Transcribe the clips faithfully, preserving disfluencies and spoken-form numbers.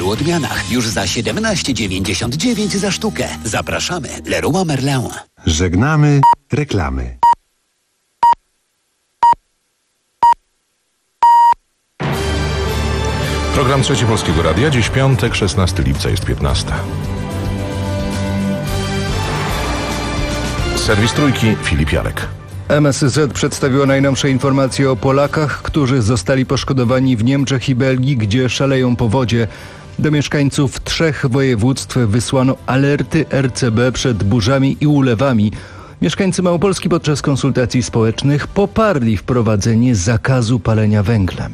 wielu odmianach. Już za siedemnaście dziewięćdziesiąt dziewięć za sztukę. Zapraszamy. Leroy Merlin. Żegnamy reklamy. Program Trzeci Polskiego Radia. Dziś piątek, szesnastego lipca, jest piętnasta. Serwis Trójki, Filip Jarek. M S Z przedstawiło najnowsze informacje o Polakach, którzy zostali poszkodowani w Niemczech i Belgii, gdzie szaleją powodzie. Do mieszkańców trzech województw wysłano alerty R C B przed burzami i ulewami. Mieszkańcy Małopolski podczas konsultacji społecznych poparli wprowadzenie zakazu palenia węglem.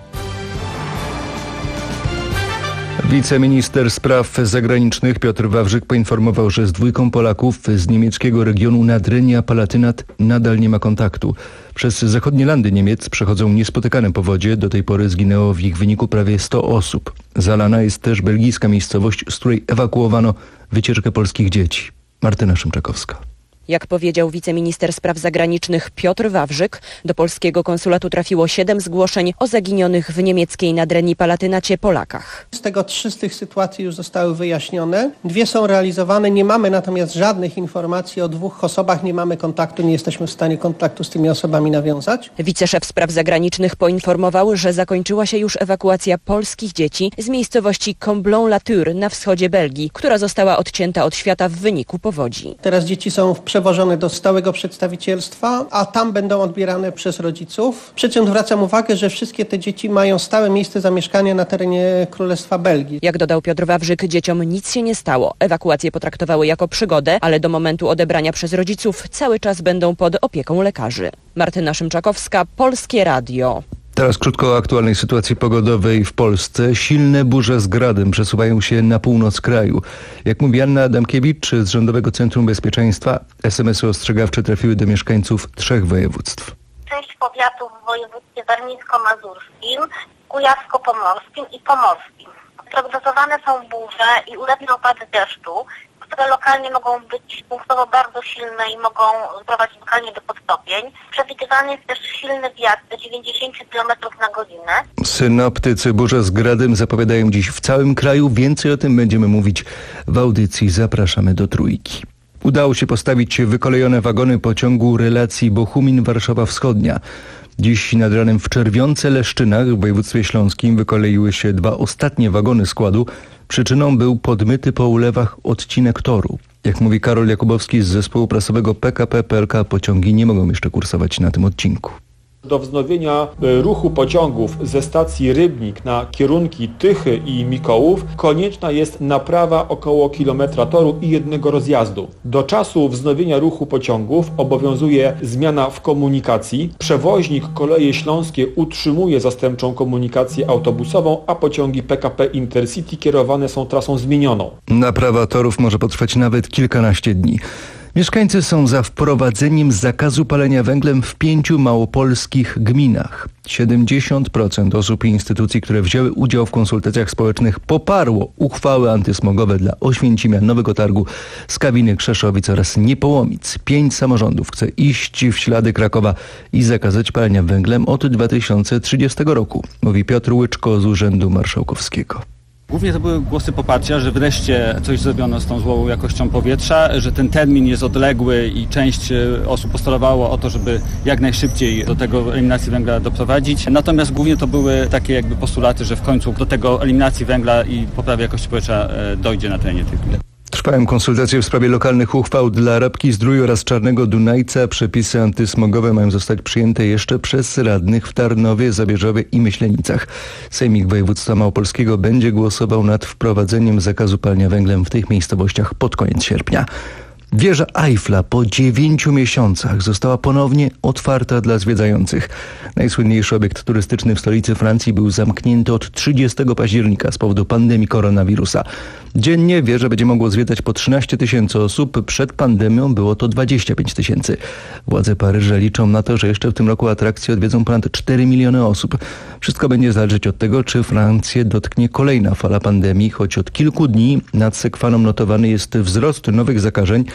Wiceminister spraw zagranicznych Piotr Wawrzyk poinformował, że z dwójką Polaków z niemieckiego regionu Nadrenia-Palatynat nadal nie ma kontaktu. Przez zachodnie landy Niemiec przechodzą niespotykane powodzie. Do tej pory zginęło w ich wyniku prawie sto osób. Zalana jest też belgijska miejscowość, z której ewakuowano wycieczkę polskich dzieci. Martyna Szymczakowska. Jak powiedział wiceminister spraw zagranicznych Piotr Wawrzyk, do polskiego konsulatu trafiło siedem zgłoszeń o zaginionych w niemieckiej Nadrenii Palatynacie Polakach. Z tego trzy z tych sytuacji już zostały wyjaśnione. Dwie są realizowane. Nie mamy natomiast żadnych informacji o dwóch osobach. Nie mamy kontaktu. Nie jesteśmy w stanie kontaktu z tymi osobami nawiązać. Wiceszef spraw zagranicznych poinformował, że zakończyła się już ewakuacja polskich dzieci z miejscowości Comblain-la-Tour na wschodzie Belgii, która została odcięta od świata w wyniku powodzi. Teraz dzieci są w przewożone do stałego przedstawicielstwa, a tam będą odbierane przez rodziców. Przy czym zwracam uwagę, że wszystkie te dzieci mają stałe miejsce zamieszkania na terenie Królestwa Belgii. Jak dodał Piotr Wawrzyk, dzieciom nic się nie stało. Ewakuację potraktowały jako przygodę, ale do momentu odebrania przez rodziców cały czas będą pod opieką lekarzy. Martyna Szymczakowska, Polskie Radio. Teraz krótko o aktualnej sytuacji pogodowej w Polsce. Silne burze z gradem przesuwają się na północ kraju. Jak mówi Anna Adamkiewicz z Rządowego Centrum Bezpieczeństwa, es em esy ostrzegawcze trafiły do mieszkańców trzech województw. Sześć powiatów w województwie warmińsko-mazurskim, kujawsko-pomorskim i pomorskim. Prognozowane są burze i ulewne opady deszczu, które lokalnie mogą być punktowo bardzo silne i mogą prowadzić lokalnie do podtopień. Przewidywany jest też silny wiatr do dziewięćdziesiąt kilometrów na godzinę. Synoptycy burze z gradem zapowiadają dziś w całym kraju. Więcej o tym będziemy mówić w audycji. Zapraszamy do Trójki. Udało się postawić wykolejone wagony pociągu relacji Bochumin-Warszawa Wschodnia. Dziś nad ranem w Czerwionce-Leszczynach w województwie śląskim wykoleiły się dwa ostatnie wagony składu. Przyczyną był podmyty po ulewach odcinek toru. Jak mówi Karol Jakubowski z zespołu prasowego P K P P L K, pociągi nie mogą jeszcze kursować na tym odcinku. Do wznowienia ruchu pociągów ze stacji Rybnik na kierunki Tychy i Mikołów konieczna jest naprawa około kilometra toru i jednego rozjazdu. Do czasu wznowienia ruchu pociągów obowiązuje zmiana w komunikacji. Przewoźnik Koleje Śląskie utrzymuje zastępczą komunikację autobusową, a pociągi P K P Intercity kierowane są trasą zmienioną. Naprawa torów może potrwać nawet kilkanaście dni. Mieszkańcy są za wprowadzeniem zakazu palenia węglem w pięciu małopolskich gminach. siedemdziesiąt procent osób i instytucji, które wzięły udział w konsultacjach społecznych, poparło uchwały antysmogowe dla Oświęcimia, Nowego Targu, Skawiny, Krzeszowic oraz Niepołomic. Pięć samorządów chce iść w ślady Krakowa i zakazać palenia węglem od dwa tysiące trzydziestego roku, mówi Piotr Łyczko z Urzędu Marszałkowskiego. Głównie to były głosy poparcia, że wreszcie coś zrobiono z tą złą jakością powietrza, że ten termin jest odległy i część osób postulowało o to, żeby jak najszybciej do tego eliminacji węgla doprowadzić. Natomiast głównie to były takie jakby postulaty, że w końcu do tego eliminacji węgla i poprawy jakości powietrza dojdzie na terenie tych gmin. Trwają konsultacje w sprawie lokalnych uchwał dla Rabki Zdrój oraz Czarnego Dunajca. Przepisy antysmogowe mają zostać przyjęte jeszcze przez radnych w Tarnowie, Zabierzowie i Myślenicach. Sejmik Województwa Małopolskiego będzie głosował nad wprowadzeniem zakazu palenia węglem w tych miejscowościach pod koniec sierpnia. Wieża Eiffla po dziewięciu miesiącach została ponownie otwarta dla zwiedzających. Najsłynniejszy obiekt turystyczny w stolicy Francji był zamknięty od trzydziestego października z powodu pandemii koronawirusa. Dziennie wieżę będzie mogło zwiedzać po trzynaście tysięcy osób. Przed pandemią było to dwadzieścia pięć tysięcy. Władze Paryża liczą na to, że jeszcze w tym roku atrakcje odwiedzą ponad cztery miliony osób. Wszystko będzie zależeć od tego, czy Francję dotknie kolejna fala pandemii, choć od kilku dni nad Sekwaną notowany jest wzrost nowych zakażeń.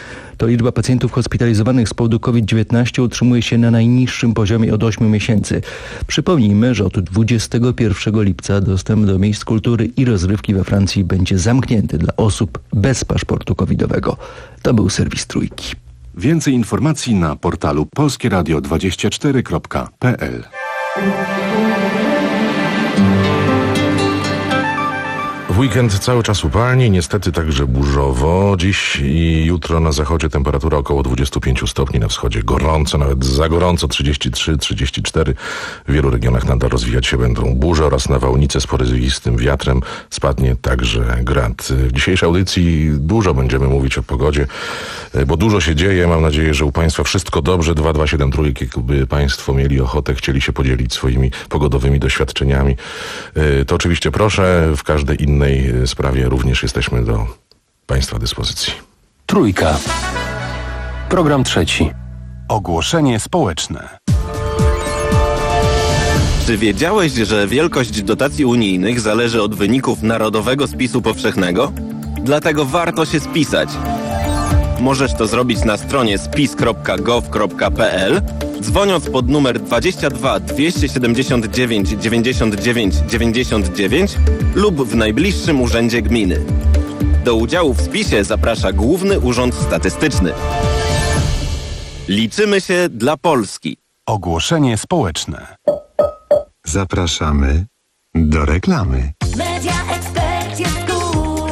To liczba pacjentów hospitalizowanych z powodu COVID dziewiętnaście utrzymuje się na najniższym poziomie od ośmiu miesięcy. Przypomnijmy, że od dwudziestego pierwszego lipca dostęp do miejsc kultury i rozrywki we Francji będzie zamknięty dla osób bez paszportu covidowego. To był serwis Trójki. Więcej informacji na portalu polskie radio dwadzieścia cztery kropka p l. W weekend cały czas upalnie, niestety także burzowo. Dziś i jutro na zachodzie temperatura około dwadzieścia pięć stopni, na wschodzie gorąco, nawet za gorąco, trzydzieści trzy trzydzieści cztery. W wielu regionach nadal rozwijać się będą burze oraz nawałnice z poryzistym wiatrem. Spadnie także grad. W dzisiejszej audycji dużo będziemy mówić o pogodzie, bo dużo się dzieje. Mam nadzieję, że u Państwa wszystko dobrze. dwa dwa siedem trzy, jakby Państwo mieli ochotę, chcieli się podzielić swoimi pogodowymi doświadczeniami. To oczywiście proszę, w każdej innej sprawie również jesteśmy do Państwa dyspozycji. Trójka. Program trzeci. Ogłoszenie społeczne. Czy wiedziałeś, że wielkość dotacji unijnych zależy od wyników Narodowego Spisu Powszechnego? Dlatego warto się spisać. Możesz to zrobić na stronie spis kropka gov kropka p l, dzwoniąc pod numer dwadzieścia dwa dwieście siedemdziesiąt dziewięć dziewięćdziesiąt dziewięć dziewięćdziesiąt dziewięć lub w najbliższym urzędzie gminy. Do udziału w spisie zaprasza Główny Urząd Statystyczny. Liczymy się dla Polski. Ogłoszenie społeczne. Zapraszamy do reklamy. Media Expert jest cool.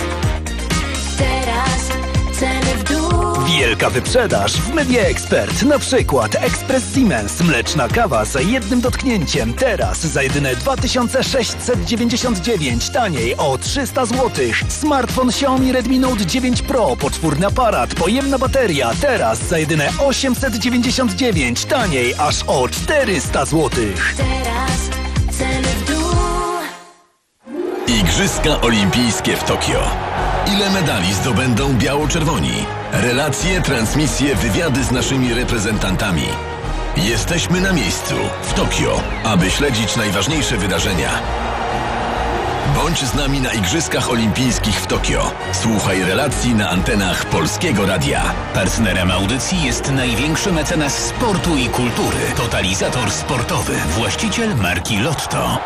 Teraz ceny w dół. Wielka wyprzedaż w Media Expert. Na przykład Express Siemens, mleczna kawa za jednym dotknięciem. Teraz za jedyne dwa tysiące sześćset dziewięćdziesiąt dziewięć, taniej o trzysta złotych. Smartfon Xiaomi Redmi Note dziewięć Pro, poczwórny aparat, pojemna bateria. Teraz za jedyne osiemset dziewięćdziesiąt dziewięć, taniej aż o czterysta złotych. Teraz ceny w dół. Igrzyska Olimpijskie w Tokio. Ile medali zdobędą biało-czerwoni? Relacje, transmisje, wywiady z naszymi reprezentantami. Jesteśmy na miejscu, w Tokio, aby śledzić najważniejsze wydarzenia. Bądź z nami na Igrzyskach Olimpijskich w Tokio. Słuchaj relacji na antenach Polskiego Radia. Partnerem audycji jest największy mecenas sportu i kultury. Totalizator sportowy. Właściciel marki Lotto.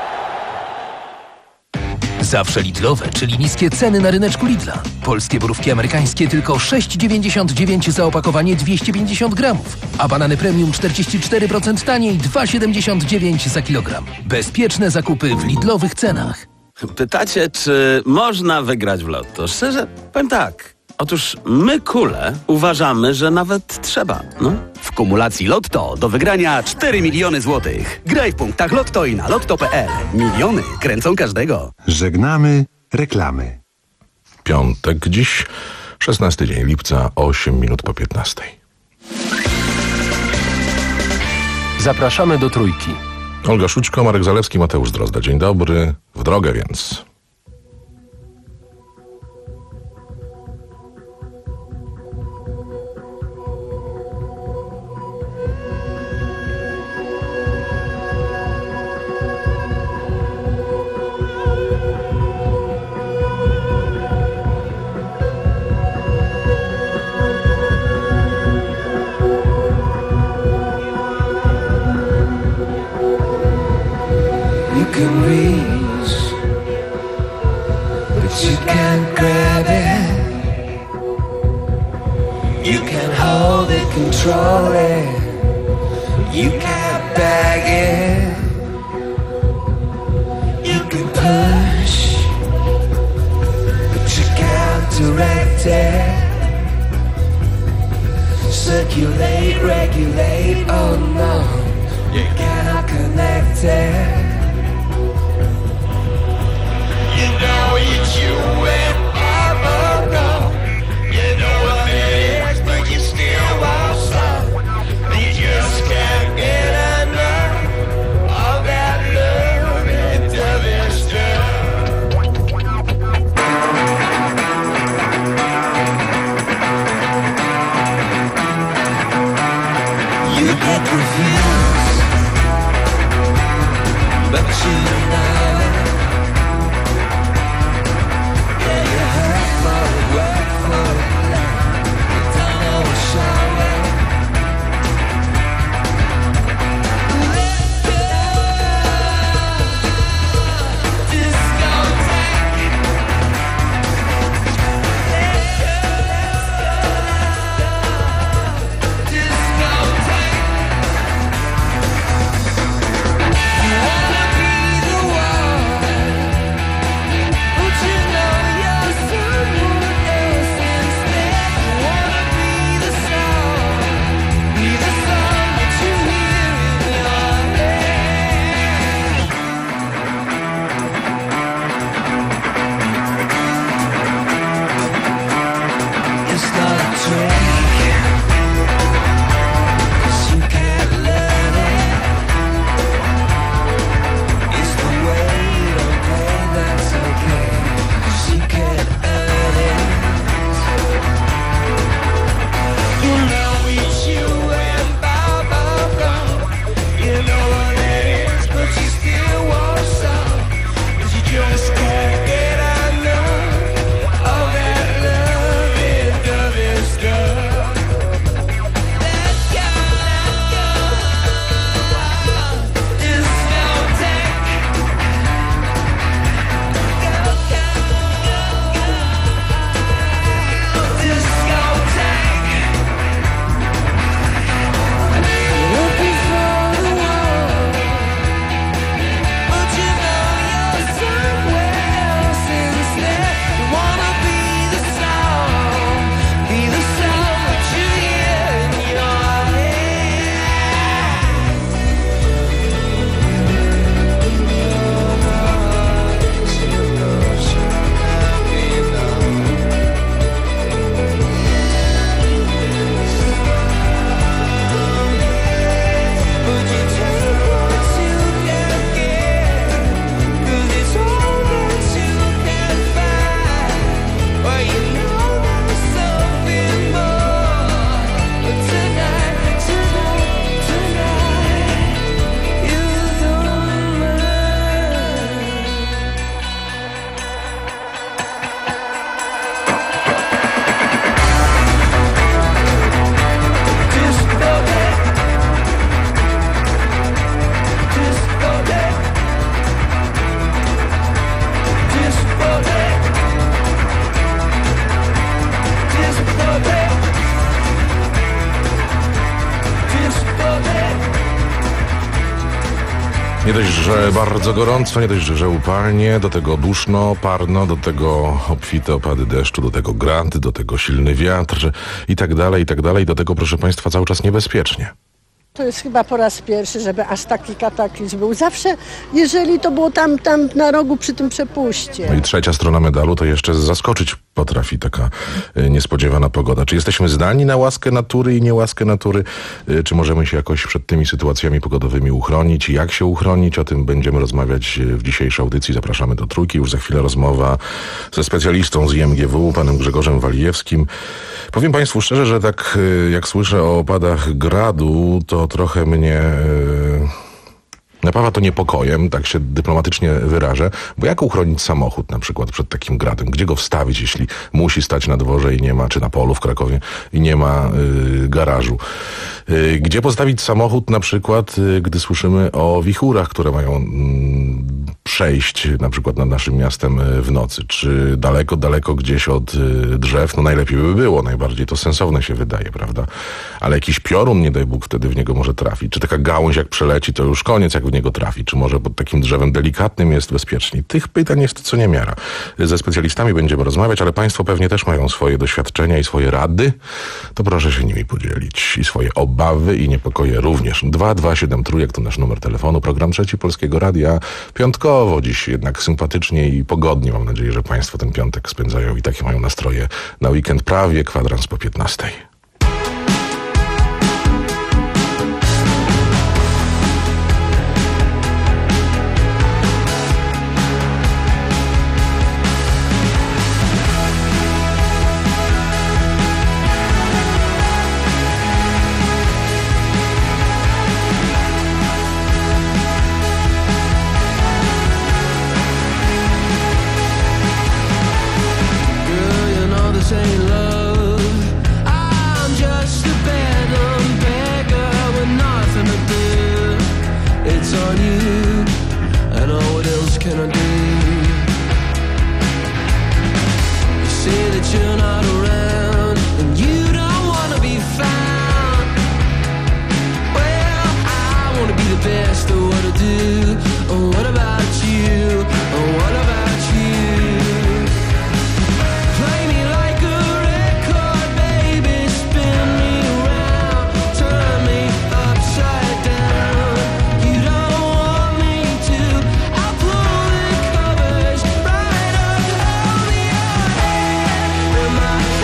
Zawsze Lidlowe, czyli niskie ceny na ryneczku Lidla. Polskie borówki amerykańskie tylko sześć dziewięćdziesiąt dziewięć za opakowanie dwieście pięćdziesiąt gramów, a banany premium czterdzieści cztery procent taniej dwa siedemdziesiąt dziewięć za kilogram. Bezpieczne zakupy w Lidlowych cenach. Pytacie, czy można wygrać w Lotto? Szczerze, powiem tak. Otóż my, kule, uważamy, że nawet trzeba, no. W kumulacji Lotto do wygrania cztery miliony złotych. Graj w punktach Lotto i na lotto kropka p l. Miliony kręcą każdego. Żegnamy reklamy. Piątek dziś, szesnasty dzień lipca, osiem minut po piętnastej. Zapraszamy do Trójki. Olga Szućko, Marek Zalewski, Mateusz Drozda. Dzień dobry. W drogę więc. can reach, but you can't grab it. You can hold it, control it. You can't bag it. You can push, but you can't direct it. Circulate, regulate, oh no, you cannot connect it. You know it's you and ever go. You know what it is, but you still won't stop. You just can't get enough of that love and other stuff. You get confused. Nie dość, że bardzo gorąco, nie dość, że upalnie, do tego duszno, parno, do tego obfite opady deszczu, do tego grad, do tego silny wiatr i tak dalej, i tak dalej. Do tego, proszę Państwa, cały czas niebezpiecznie. To jest chyba po raz pierwszy, żeby aż taki kataklizm był. Zawsze, jeżeli to było tam, tam na rogu przy tym przepuście. No i trzecia strona medalu to jeszcze zaskoczyć potrafi taka y, niespodziewana pogoda. Czy jesteśmy zdani na łaskę natury i niełaskę natury? Y, czy możemy się jakoś przed tymi sytuacjami pogodowymi uchronić? Jak się uchronić? O tym będziemy rozmawiać w dzisiejszej audycji. Zapraszamy do Trójki. Już za chwilę rozmowa ze specjalistą z I M G W, panem Grzegorzem Walijewskim. Powiem Państwu szczerze, że tak y, jak słyszę o opadach gradu, to trochę mnie... Y, napawa to niepokojem, tak się dyplomatycznie wyrażę, bo jak uchronić samochód na przykład przed takim gradem? Gdzie go wstawić, jeśli musi stać na dworze i nie ma, czy na polu w Krakowie i nie ma y, garażu? Y, gdzie postawić samochód na przykład, y, gdy słyszymy o wichurach, które mają y, przejść na przykład nad naszym miastem y, w nocy? Czy daleko, daleko gdzieś od y, drzew? No najlepiej by było, najbardziej to sensowne się wydaje, prawda? Ale jakiś piorun, nie daj Bóg, wtedy w niego może trafić. Czy taka gałąź jak przeleci, to już koniec, jak w niego trafi, czy może pod takim drzewem delikatnym jest bezpieczniej. Tych pytań jest co niemiara. Ze specjalistami będziemy rozmawiać, ale Państwo pewnie też mają swoje doświadczenia i swoje rady, to proszę się nimi podzielić. I swoje obawy i niepokoje również. dwa dwa siedem trójek to nasz numer telefonu. Program Trzeci Polskiego Radia. Piątkowo dziś jednak sympatycznie i pogodnie. Mam nadzieję, że Państwo ten piątek spędzają i takie mają nastroje na weekend prawie kwadrans po piętnastej. My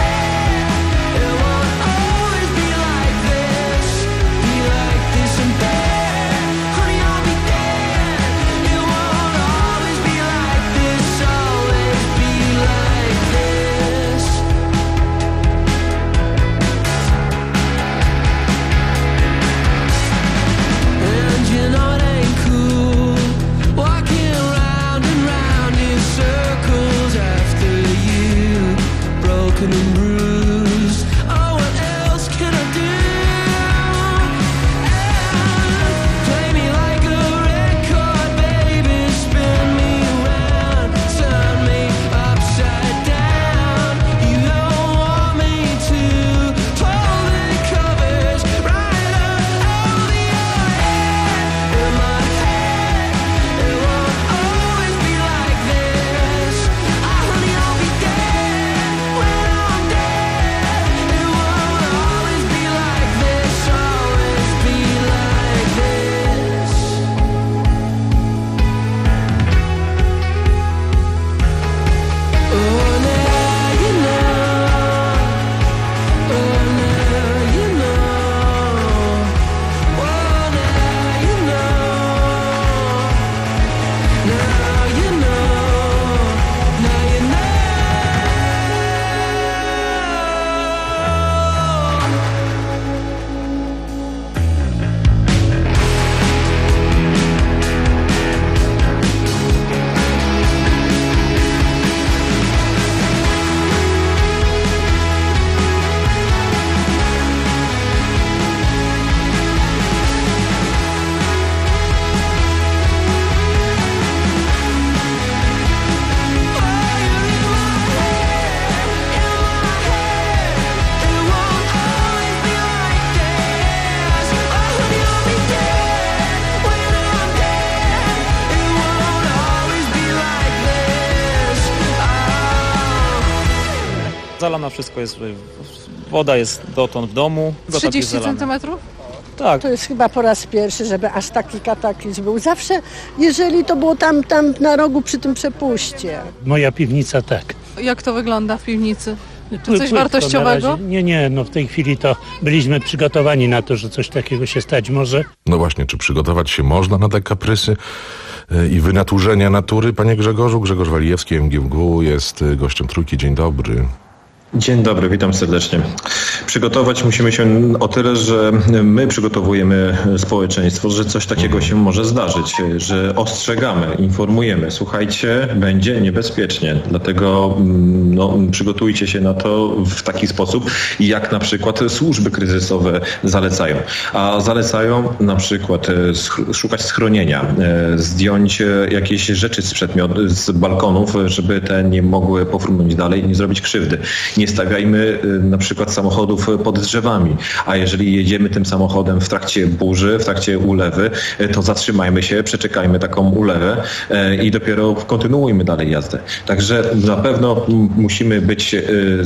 zalana, wszystko jest, woda jest dotąd w domu. trzydzieści centymetrów? Tak. To jest chyba po raz pierwszy, żeby aż taki kataklizm był. Zawsze, jeżeli to było tam, tam na rogu przy tym przepuście. Moja piwnica tak. Jak to wygląda w piwnicy? Czy coś Płytko wartościowego? na razie. Nie, nie, no w tej chwili to byliśmy przygotowani na to, że coś takiego się stać może. No właśnie, czy przygotować się można na te kaprysy y, i wynaturzenia natury? Panie Grzegorzu, Grzegorz Walijewski, M G W G jest y, gościem Trójki. Dzień dobry. Dzień dobry, witam serdecznie. Przygotować musimy się o tyle, że my przygotowujemy społeczeństwo, że coś takiego się może zdarzyć, że ostrzegamy, informujemy. Słuchajcie, będzie niebezpiecznie, dlatego no, przygotujcie się na to w taki sposób, jak na przykład służby kryzysowe zalecają. A zalecają na przykład szukać schronienia, zdjąć jakieś rzeczy z przedmiot, z balkonów, żeby te nie mogły pofrunąć dalej i nie zrobić krzywdy. Nie stawiajmy na przykład samochodów pod drzewami, a jeżeli jedziemy tym samochodem w trakcie burzy, w trakcie ulewy, to zatrzymajmy się, przeczekajmy taką ulewę i dopiero kontynuujmy dalej jazdę. Także na pewno musimy być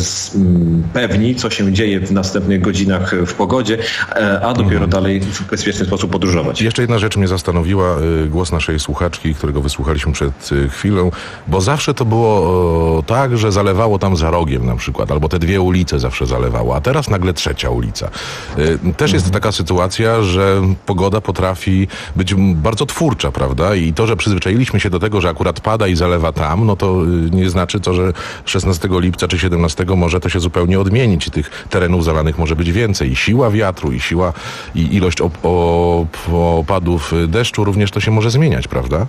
pewni, co się dzieje w następnych godzinach w pogodzie, a dopiero dalej w bezpieczny sposób podróżować. Jeszcze jedna rzecz mnie zastanowiła, głos naszej słuchaczki, którego wysłuchaliśmy przed chwilą, bo zawsze to było tak, że zalewało tam za rogiem na przykład, albo te dwie ulice zawsze zalewało, a teraz nagle trzecia ulica. Też jest taka sytuacja, że pogoda potrafi być bardzo twórcza, prawda? I to, że przyzwyczailiśmy się do tego, że akurat pada i zalewa tam, no to nie znaczy to, że szesnastego lipca czy siedemnastego może to się zupełnie odmienić i tych terenów zalanych może być więcej. I siła wiatru, i siła, i ilość op- op- opadów deszczu również to się może zmieniać, prawda?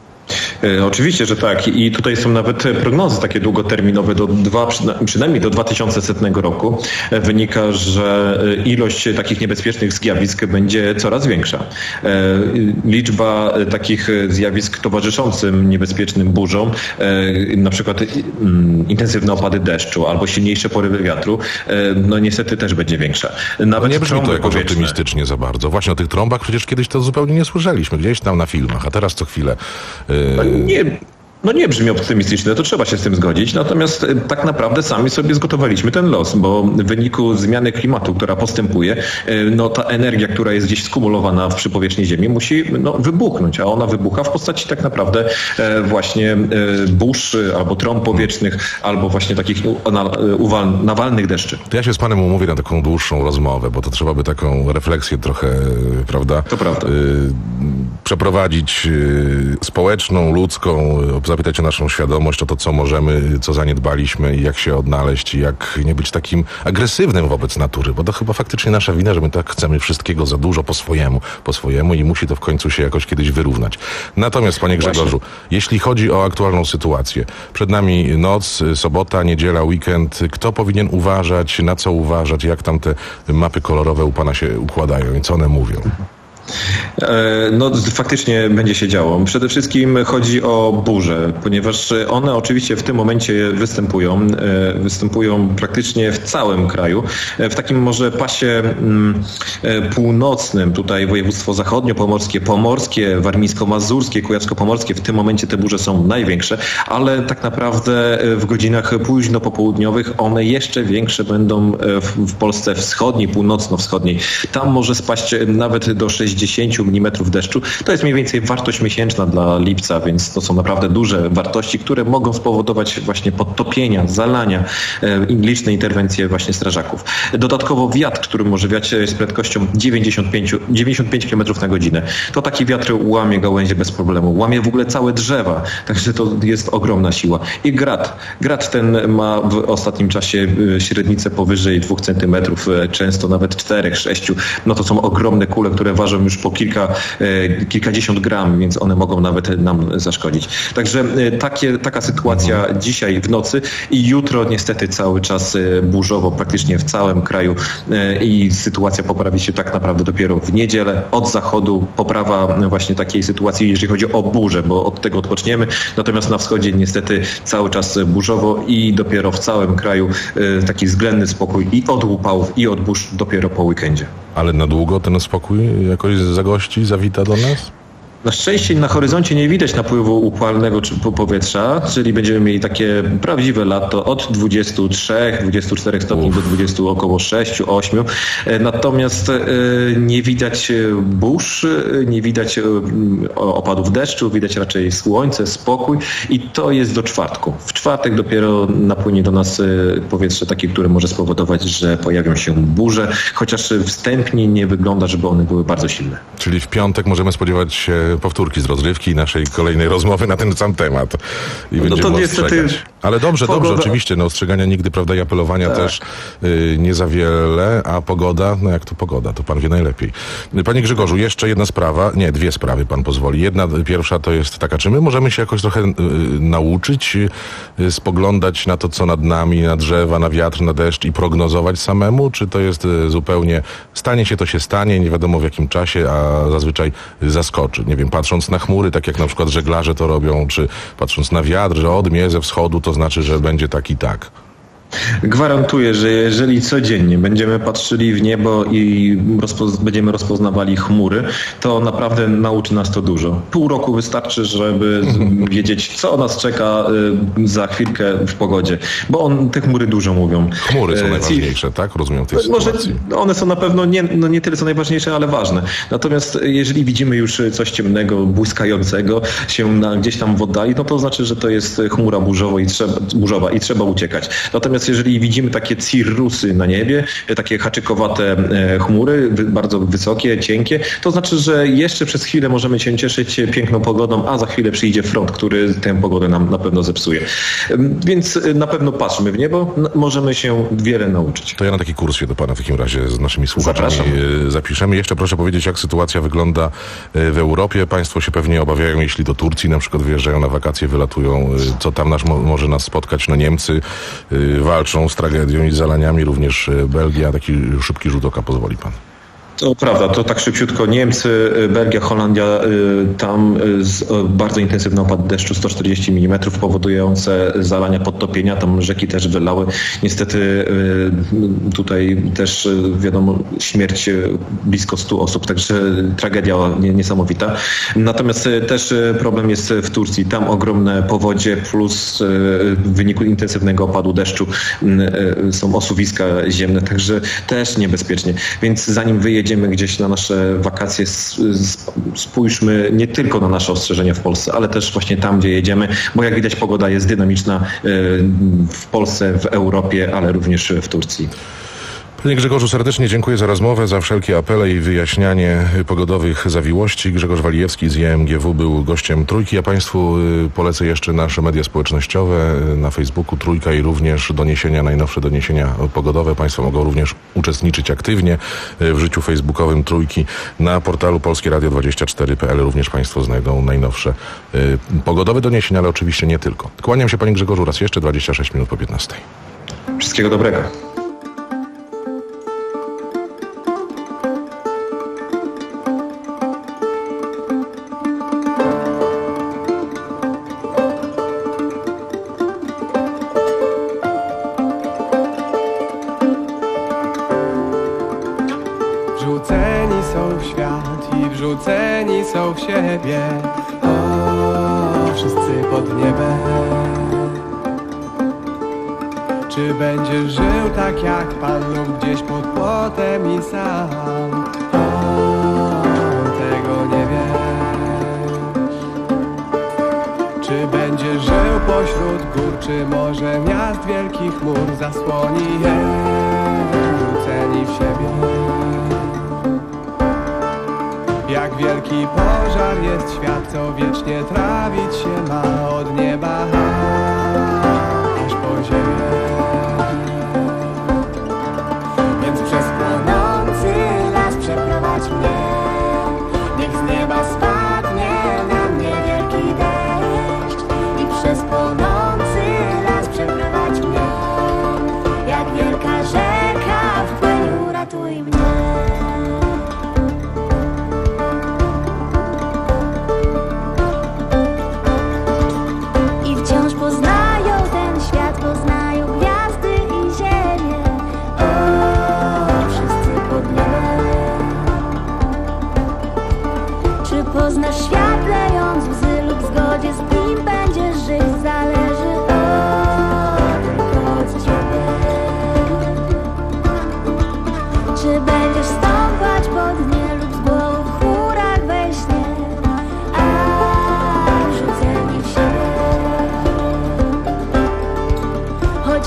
E, oczywiście, że tak. I tutaj są nawet prognozy takie długoterminowe, do dwa, przynajmniej do dwa tysiące setnego roku. E, wynika, że ilość takich niebezpiecznych zjawisk będzie coraz większa. E, liczba takich zjawisk towarzyszącym niebezpiecznym burzom, e, na przykład e, intensywne opady deszczu albo silniejsze porywy wiatru, e, no niestety też będzie większa. Nawet no nie brzmi to jakoś powietrzne. optymistycznie za bardzo. Właśnie o tych trąbach przecież kiedyś to zupełnie nie słyszeliśmy. Gdzieś tam na filmach, a teraz co chwilę Nie, no nie brzmi optymistycznie, to trzeba się z tym zgodzić, natomiast tak naprawdę sami sobie zgotowaliśmy ten los, bo w wyniku zmiany klimatu, która postępuje, no ta energia, która jest gdzieś skumulowana w przypowierzchni Ziemi, musi no, wybuchnąć, a ona wybucha w postaci tak naprawdę właśnie burz albo trąb powietrznych, albo właśnie takich uwal, nawalnych deszczy. To ja się z panem umówię na taką dłuższą rozmowę, bo to trzeba by taką refleksję trochę, prawda? To prawda. Y, przeprowadzić y, społeczną, ludzką, zapytać o naszą świadomość, o to, co możemy, co zaniedbaliśmy i jak się odnaleźć i jak nie być takim agresywnym wobec natury, bo to chyba faktycznie nasza wina, że my tak chcemy wszystkiego za dużo po swojemu, po swojemu i musi to w końcu się jakoś kiedyś wyrównać. Natomiast, panie Grzegorzu, Właśnie. jeśli chodzi o aktualną sytuację, przed nami noc, sobota, niedziela, weekend, kto powinien uważać, na co uważać, jak tam te mapy kolorowe u pana się układają i co one mówią? No faktycznie będzie się działo. Przede wszystkim chodzi o burze, ponieważ one oczywiście w tym momencie występują, występują praktycznie w całym kraju. W takim może pasie północnym, tutaj województwo zachodnio-pomorskie, pomorskie, warmińsko-mazurskie, kujawsko-pomorskie, w tym momencie te burze są największe, ale tak naprawdę w godzinach późno-popołudniowych one jeszcze większe będą w Polsce wschodniej, północno-wschodniej. Tam może spaść nawet do sześćdziesięciu milimetrów deszczu. To jest mniej więcej wartość miesięczna dla lipca, więc to są naprawdę duże wartości, które mogą spowodować właśnie podtopienia, zalania, e, liczne interwencje właśnie strażaków. Dodatkowo wiatr, który może wiać z prędkością dziewięćdziesiąt pięć, dziewięćdziesiąt pięć kilometrów na godzinę. To taki wiatr łamie gałęzie bez problemu, łamie w ogóle całe drzewa, także to jest ogromna siła. I grad. Grad ten ma w ostatnim czasie średnicę powyżej dwóch centymetrów, często nawet czterech, sześciu. No to są ogromne kule, które ważą już po kilka, e, kilkadziesiąt gram, więc one mogą nawet nam zaszkodzić. Także e, takie, taka sytuacja mhm. dzisiaj w nocy i jutro niestety cały czas e, burzowo praktycznie w całym kraju e, i sytuacja poprawi się tak naprawdę dopiero w niedzielę. Od zachodu poprawa właśnie takiej sytuacji, jeżeli chodzi o burzę, bo od tego odpoczniemy. Natomiast na wschodzie niestety cały czas burzowo i dopiero w całym kraju e, taki względny spokój i od upałów, i od burz dopiero po weekendzie. Ale na długo ten spokój jakoś zagości, zawita do nas? Na szczęście na horyzoncie nie widać napływu upalnego czy po- powietrza, czyli będziemy mieli takie prawdziwe lato od dwudziestu trzech, dwudziestu czterech stopni do dwudziestu około sześciu, ośmiu. E, Natomiast e, nie widać e, burz, e, nie widać e, o- opadów deszczu, widać raczej słońce, spokój i to jest do czwartku. W czwartek dopiero napłynie do nas e, powietrze takie, które może spowodować, że pojawią się burze, chociaż wstępnie nie wygląda, żeby one były bardzo silne. Czyli w piątek możemy spodziewać się powtórki z rozrywki i naszej kolejnej rozmowy na ten sam temat. I No będziemy to niestety ostrzegać. Ale dobrze, pogoda- dobrze, oczywiście. No, ostrzegania nigdy, prawda, i apelowania Tak. też y, nie za wiele, a pogoda, no jak to pogoda, to pan wie najlepiej. Panie Grzegorzu, jeszcze jedna sprawa, nie, dwie sprawy pan pozwoli. Jedna, pierwsza to jest taka, czy my możemy się jakoś trochę y, nauczyć, y, spoglądać na to, co nad nami, na drzewa, na wiatr, na deszcz i prognozować samemu, czy to jest y, zupełnie, stanie się to się stanie, nie wiadomo w jakim czasie, a zazwyczaj zaskoczy. Nie wiem, patrząc na chmury, tak jak na przykład żeglarze to robią, czy patrząc na wiatr, że odmie ze wschodu, to znaczy, że będzie tak i tak. Gwarantuję, że jeżeli codziennie będziemy patrzyli w niebo i rozpoz- będziemy rozpoznawali chmury, to naprawdę nauczy nas to dużo. Pół roku wystarczy, żeby z- wiedzieć, co nas czeka y, za chwilkę w pogodzie, bo on, te chmury dużo mówią. Chmury są E, najważniejsze, tak? Rozumiem w tej Może sytuacji. one są na pewno nie, no nie tyle co najważniejsze, ale ważne. Natomiast jeżeli widzimy już coś ciemnego, błyskającego się na, gdzieś tam w oddali, no to znaczy, że to jest chmura burzowa i trzeba, burzowa i trzeba uciekać. Natomiast jeżeli widzimy takie cirrusy na niebie, takie haczykowate e, chmury, wy, bardzo wysokie, cienkie, to znaczy, że jeszcze przez chwilę możemy się cieszyć piękną pogodą, a za chwilę przyjdzie front, który tę pogodę nam na pewno zepsuje. Ym, Więc e, na pewno patrzmy w niebo, n- możemy się wiele nauczyć. To ja na taki kurs się do pana w takim razie z naszymi słuchaczami Zapraszam. e, zapiszemy. Jeszcze proszę powiedzieć, jak sytuacja wygląda e, w Europie. Państwo się pewnie obawiają, jeśli do Turcji na przykład wyjeżdżają na wakacje, wylatują, e, co tam nas, mo, może nas spotkać. No Niemcy e, walczą z tragedią i zalaniami, również e, Belgia. Taki szybki rzut oka pozwoli pan. To prawda, to tak szybciutko. Niemcy, Belgia, Holandia, y, tam y, z, y, bardzo intensywny opad deszczu, sto czterdzieści milimetrów, powodujące zalania, podtopienia. Tam rzeki też wylały. Niestety y, tutaj też y, wiadomo śmierć y, blisko stu osób, także tragedia nie, niesamowita. Natomiast y, też y, problem jest w Turcji. Tam ogromne powodzie plus y, w wyniku intensywnego opadu deszczu y, y, są osuwiska ziemne, także też niebezpiecznie. Więc zanim wyjedziemy jedziemy gdzieś na nasze wakacje, s- s- spójrzmy nie tylko na nasze ostrzeżenia w Polsce, ale też właśnie tam, gdzie jedziemy, bo jak widać pogoda jest dynamiczna y, w Polsce, w Europie, ale również w Turcji. Panie Grzegorzu, serdecznie dziękuję za rozmowę, za wszelkie apele i wyjaśnianie pogodowych zawiłości. Grzegorz Walijewski z I M G W był gościem Trójki. Ja Państwu y, polecę jeszcze nasze media społecznościowe y, na Facebooku Trójka i również doniesienia, najnowsze doniesienia pogodowe. Państwo mogą również uczestniczyć aktywnie y, w życiu facebookowym Trójki. Na portalu polskie radio dwadzieścia cztery kropka p l również Państwo znajdą najnowsze y, pogodowe doniesienia, ale oczywiście nie tylko. Kłaniam się Panie Grzegorzu raz jeszcze, dwadzieścia sześć minut po piętnastej. Wszystkiego dobrego. Wrzuceni są w świat i wrzuceni są w siebie. O, wszyscy pod niebem. Czy będziesz żył tak jak Pan lub gdzieś pod płotem i sam? O, tego nie wiesz. Czy będziesz żył pośród gór, czy może miast wielkich chmur zasłoni je, wrzuceni w siebie? Jak wielki pożar jest świat, co wiecznie trawić się ma od nieba aż po ziemię. Więc przez płonący las przeprowadź mnie. Niech z nieba spadnie na mnie wielki deszcz. I przez płonący las przeprowadź mnie. Jak wielka rzeka wpłyń, uratuj mnie. I wciąż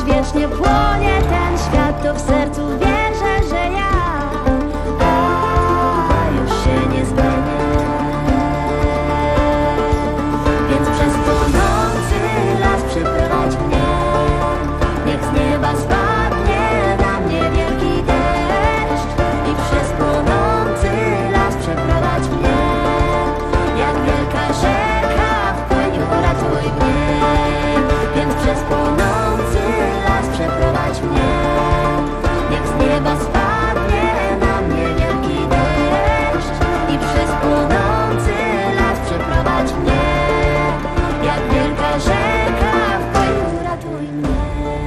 wiecznie płonie ten świat, to w sercu wierzę, że ja a już się nie zmienię. Więc przez płonący las przeprowadź mnie, niech z nieba spadnie na mnie wielki deszcz i przez płonący las przeprowadź mnie, jak wielka rzeka wpłyń, uratuj mnie. Więc przez płonący las przeprowadź mnie, niech z nieba spadnie na mnie wielki deszcz i przez płonący las przeprowadź mnie, jak wielka rzeka wpłyń, uratuj mnie.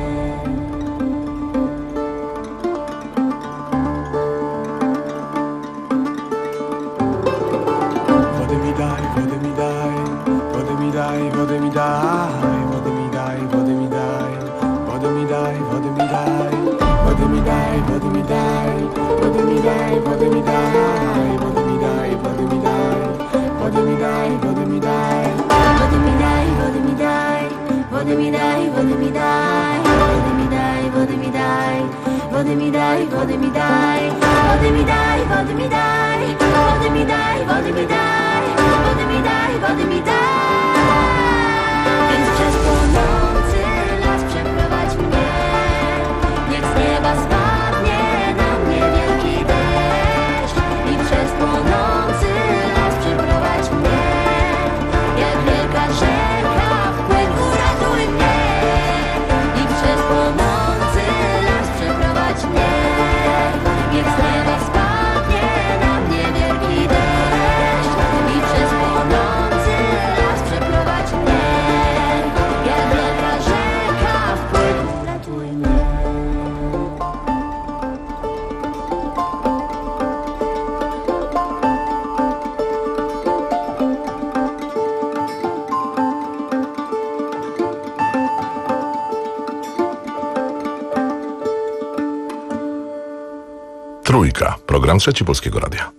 Wody mi daj, wody mi daj, wody mi daj, wody mi daj, wody mi daj, wody mi daj, wody mi daj, wody mi daj, wody mi daj, wody mi daj, wody mi daj, wody mi daj, wody mi daj, wody mi daj, wody mi daj, wody mi daj. Wody mi daj, wody mi daj, wody mi daj, wody mi daj, wody mi daj, wody mi daj, wody mi daj, wody mi daj, wody mi daj, wody mi daj, wody mi daj, wody mi daj, wody mi daj, wody mi daj. Więc przez płonący las przeprowadź mnie, niech z nieba spadnie na mnie wielki deszcz i przez płonący las przeprowadź mnie, jak wielka rzeka wpłyń, uratuj mnie. I przez płonący las przeprowadź mnie, niech z nieba spadnie na mnie wielki deszcz i przez płonący las przeprowadź mnie, jak wielka rzeka wpłyń, uratuj mnie. Trójka. Program trzeci Polskiego Radia.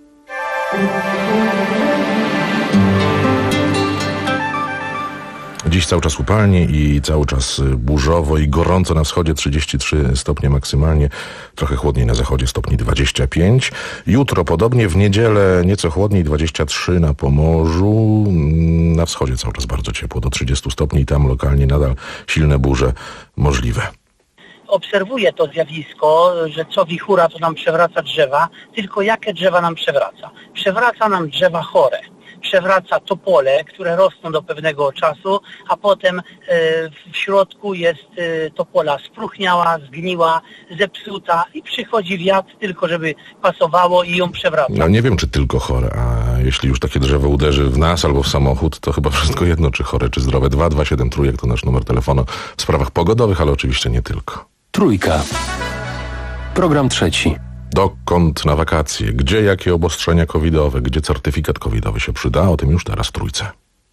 Dziś cały czas upalnie i cały czas burzowo i gorąco na wschodzie, trzydzieści trzy stopnie maksymalnie, trochę chłodniej na zachodzie, stopni dwadzieścia pięć. Jutro podobnie, w niedzielę nieco chłodniej, dwadzieścia trzy na Pomorzu, na wschodzie cały czas bardzo ciepło, do trzydziestu stopni i tam lokalnie nadal silne burze możliwe. Obserwuję to zjawisko, że co wichura to nam przewraca drzewa, tylko jakie drzewa nam przewraca? Przewraca nam drzewa chore. Przewraca topole, które rosną do pewnego czasu, a potem e, w środku jest e, topola spróchniała, zgniła, zepsuta i przychodzi wiatr tylko, żeby pasowało i ją przewraca. No nie wiem, czy tylko chore, a jeśli już takie drzewo uderzy w nas albo w samochód, to chyba wszystko jedno, czy chore, czy zdrowe. dwa dwa siedem trójek to nasz numer telefonu w sprawach pogodowych, ale oczywiście nie tylko. Trójka. Program trzeci. Dokąd na wakacje? Gdzie jakie obostrzenia covidowe? Gdzie certyfikat covidowy się przyda? O tym już teraz w Trójce.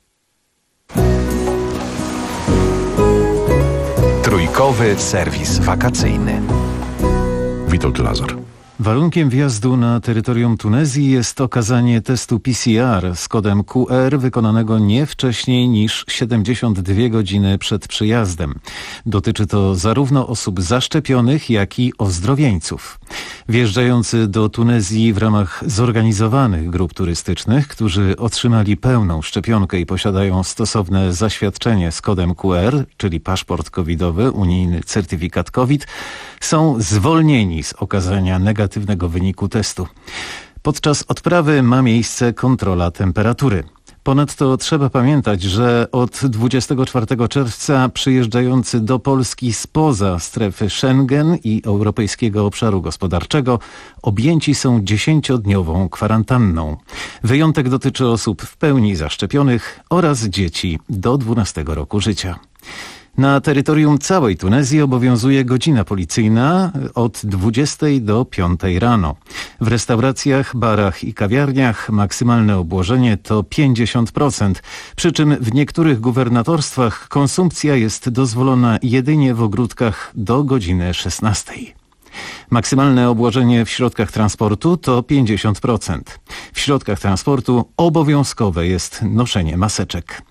Trójkowy serwis wakacyjny. Witold Lazar. Warunkiem wjazdu na terytorium Tunezji jest okazanie testu P C R z kodem Q R wykonanego nie wcześniej niż siedemdziesiąt dwie godziny przed przyjazdem. Dotyczy to zarówno osób zaszczepionych, jak i ozdrowieńców. Wjeżdżający do Tunezji w ramach zorganizowanych grup turystycznych, którzy otrzymali pełną szczepionkę i posiadają stosowne zaświadczenie z kodem Q R, czyli paszport covidowy, unijny certyfikat COVID, są zwolnieni z okazania negatywnego wyniku testu. Podczas odprawy ma miejsce kontrola temperatury. Ponadto trzeba pamiętać, że od dwudziestego czwartego czerwca przyjeżdżający do Polski spoza strefy Schengen i Europejskiego Obszaru Gospodarczego objęci są dziesięciodniową kwarantanną. Wyjątek dotyczy osób w pełni zaszczepionych oraz dzieci do dwunastego roku życia. Na terytorium całej Tunezji obowiązuje godzina policyjna od dwudziestej do piątej rano. W restauracjach, barach i kawiarniach maksymalne obłożenie to pięćdziesiąt procent, przy czym w niektórych gubernatorstwach konsumpcja jest dozwolona jedynie w ogródkach do godziny szesnastej. Maksymalne obłożenie w środkach transportu to pięćdziesiąt procent. W środkach transportu obowiązkowe jest noszenie maseczek.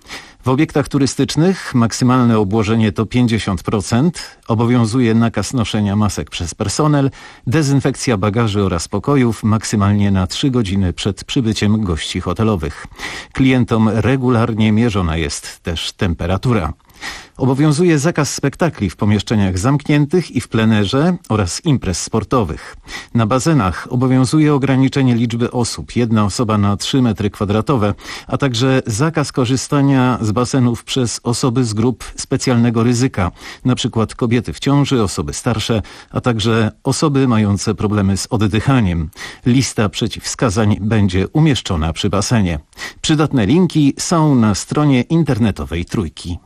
W obiektach turystycznych maksymalne obłożenie to pięćdziesiąt procent. Obowiązuje nakaz noszenia masek przez personel, dezynfekcja bagaży oraz pokojów maksymalnie na trzy godziny przed przybyciem gości hotelowych. Klientom regularnie mierzona jest też temperatura. Obowiązuje zakaz spektakli w pomieszczeniach zamkniętych i w plenerze oraz imprez sportowych. Na bazenach obowiązuje ograniczenie liczby osób, jedna osoba na trzy metry kwadratowe, a także zakaz korzystania z basenów przez osoby z grup specjalnego ryzyka, np. kobiety w ciąży, osoby starsze, a także osoby mające problemy z oddychaniem. Lista przeciwwskazań będzie umieszczona przy basenie. Przydatne linki są na stronie internetowej Trójki.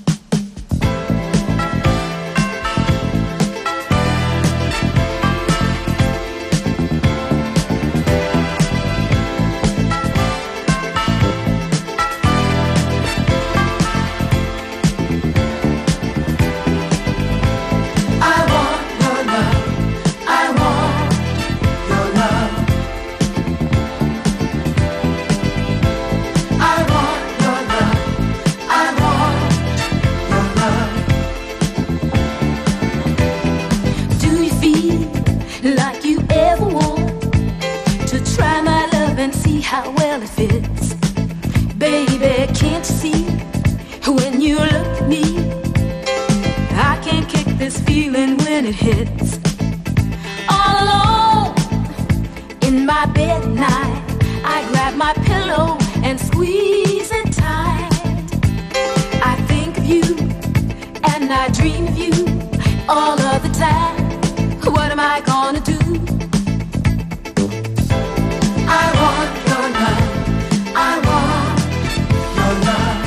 How well it fits, baby, can't you see, when you look at me, I can't kick this feeling when it hits. All alone, in my bed at night, I grab my pillow and squeeze it tight. I think of you, and I dream of you, all of the time. What am I gonna do? I want your love, I want your love.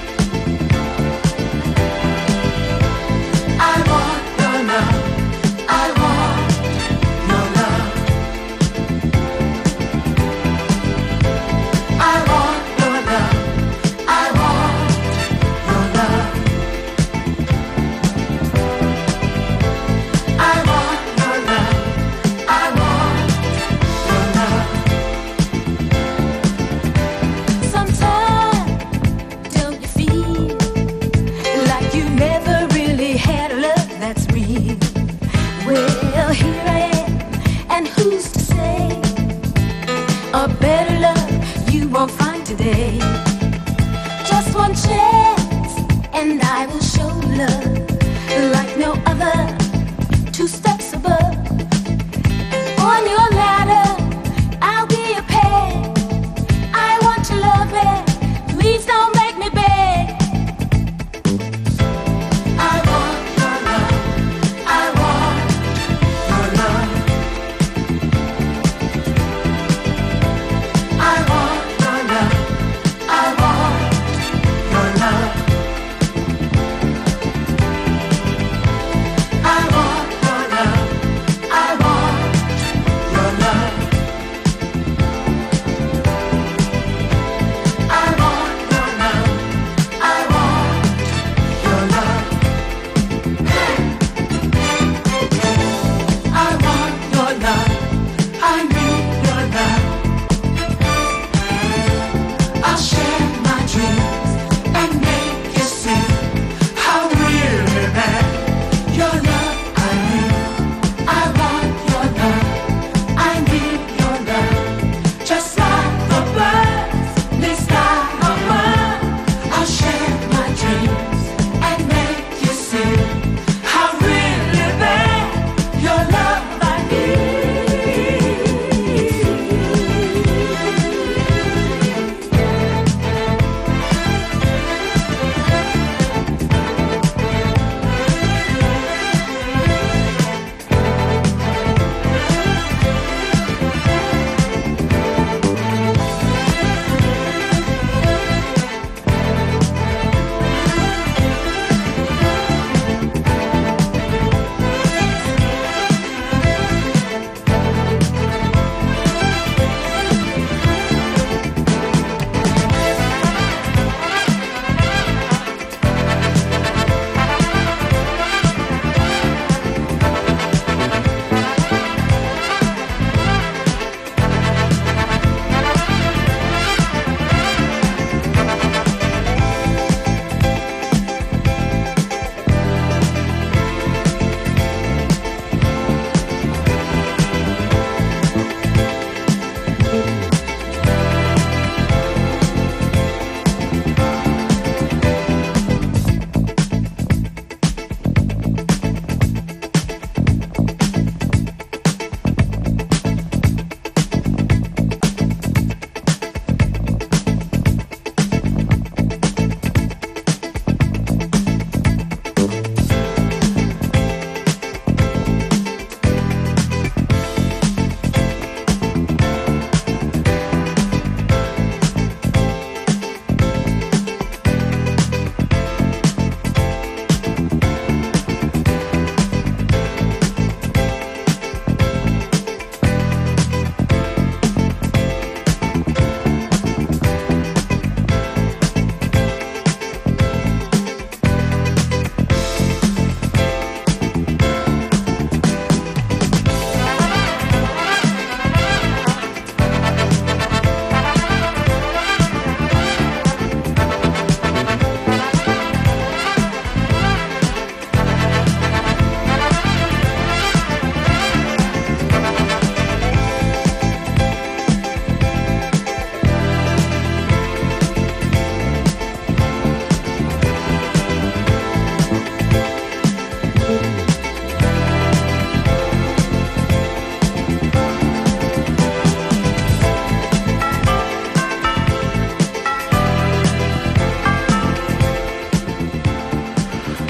I want your love, I want your love. I want your love, I want your love. I want your love, I want your love. Sometimes, don't you feel like you never really had a love that's real? Well, here I am, and who's to say a better love you won't find today? Just one chance, and I will show love like no other, two steps above. On your ladder, I'll be a peg. I want your love, babe. Please don't make me beg. I want your love, I want your love. I want your love, I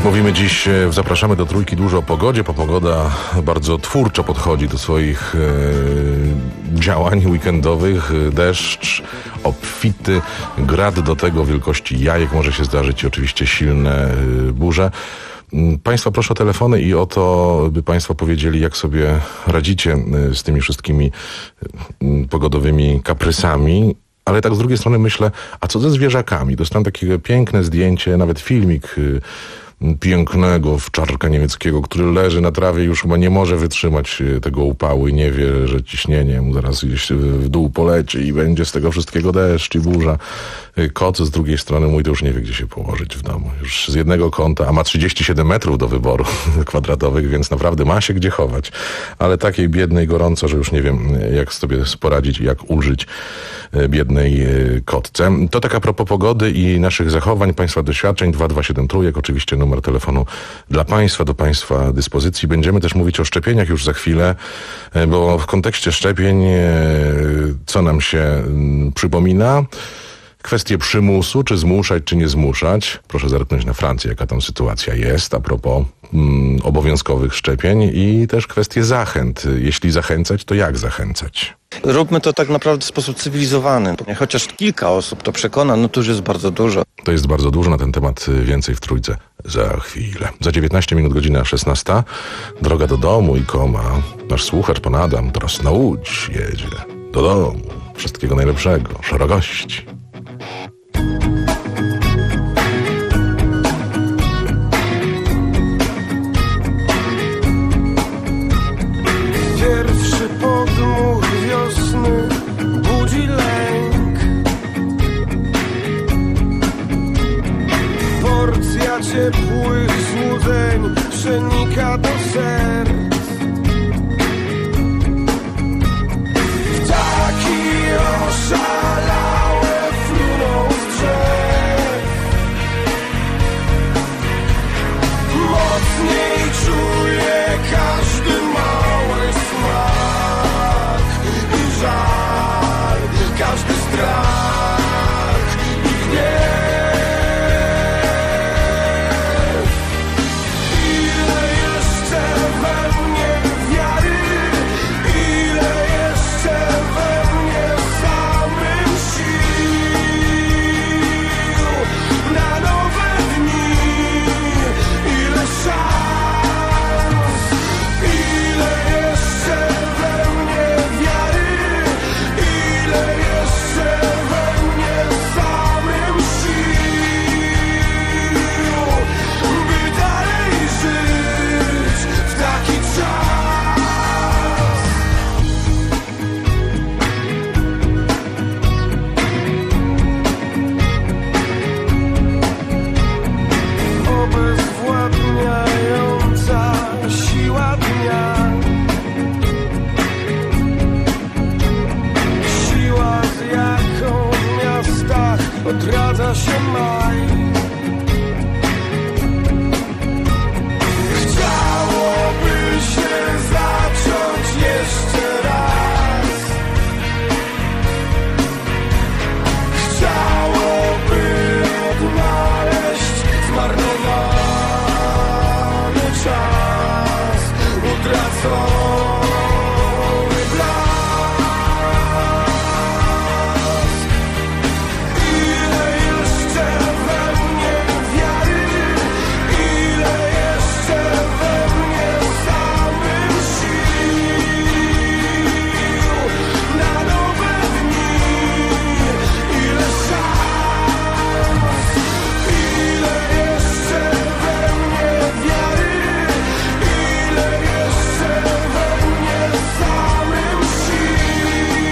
Mówimy dziś, e, Zapraszamy do Trójki dużo o pogodzie, bo pogoda bardzo twórczo podchodzi do swoich e, działań weekendowych. Deszcz, obfity, grad do tego wielkości jajek, może się zdarzyć i oczywiście silne e, burze. Państwa proszę o telefony i o to, by Państwo powiedzieli, jak sobie radzicie z tymi wszystkimi pogodowymi kaprysami. Ale tak z drugiej strony myślę, a co ze zwierzakami? Dostałem takie piękne zdjęcie, nawet filmik pięknego owczarka niemieckiego, który leży na trawie, już chyba nie może wytrzymać tego upału i nie wie, że ciśnienie mu zaraz gdzieś w dół poleci i będzie z tego wszystkiego deszcz i burza. Kot z drugiej strony mój to już nie wie, gdzie się położyć w domu. Już z jednego kąta, a ma trzydzieści siedem metrów do wyboru kwadratowych, więc naprawdę ma się gdzie chować. Ale takiej biednej gorąco, że już nie wiem, jak sobie poradzić i jak ulżyć biednej kotce. To tak a propos pogody i naszych zachowań, Państwa doświadczeń. dwa dwa siedem trójek, oczywiście numer telefonu dla Państwa, do Państwa dyspozycji. Będziemy też mówić o szczepieniach już za chwilę, bo w kontekście szczepień co nam się przypomina? Kwestie przymusu, czy zmuszać, czy nie zmuszać. Proszę zerknąć na Francję, jaka tam sytuacja jest a propos mm, obowiązkowych szczepień i też kwestie zachęt. Jeśli zachęcać, to jak zachęcać? Róbmy to tak naprawdę w sposób cywilizowany. Chociaż kilka osób to przekona, no to już jest bardzo dużo. To jest bardzo dużo, na ten temat więcej w Trójce za chwilę. Za dziewiętnaście minut, godzina szesnasta. Droga do domu i koma. Nasz słuchacz, pan Adam, teraz na Łódź jedzie. Do domu. Wszystkiego najlepszego. Szerokości. Pierwszy podmuch wiosny budzi lęk. Porcja ciepłych złudzeń przenika do serc. Ptaki oszalałe fluną z drzew. Mocniej czuję każdy mały smak i żal, każdy strach i gniew. Ile jeszcze we mnie wiary, ile jeszcze we mnie samym sił na nowe dni, ile szans, ile jeszcze we mnie wiary, ile jeszcze we mnie samym sił, by dalej żyć w taki czas. Obezwładniająca siła dnia, siła, z jaką w miastach odradza się maj. Chciałoby się zacząć jeszcze raz. Chciałoby odnaleźć zmarnowany czas, utracony blask. Ile jeszcze we mnie wiary, ile jeszcze we mnie samym sił na nowe dni, ile szans, ile jeszcze we mnie wiary, ile jeszcze we mnie samym sił,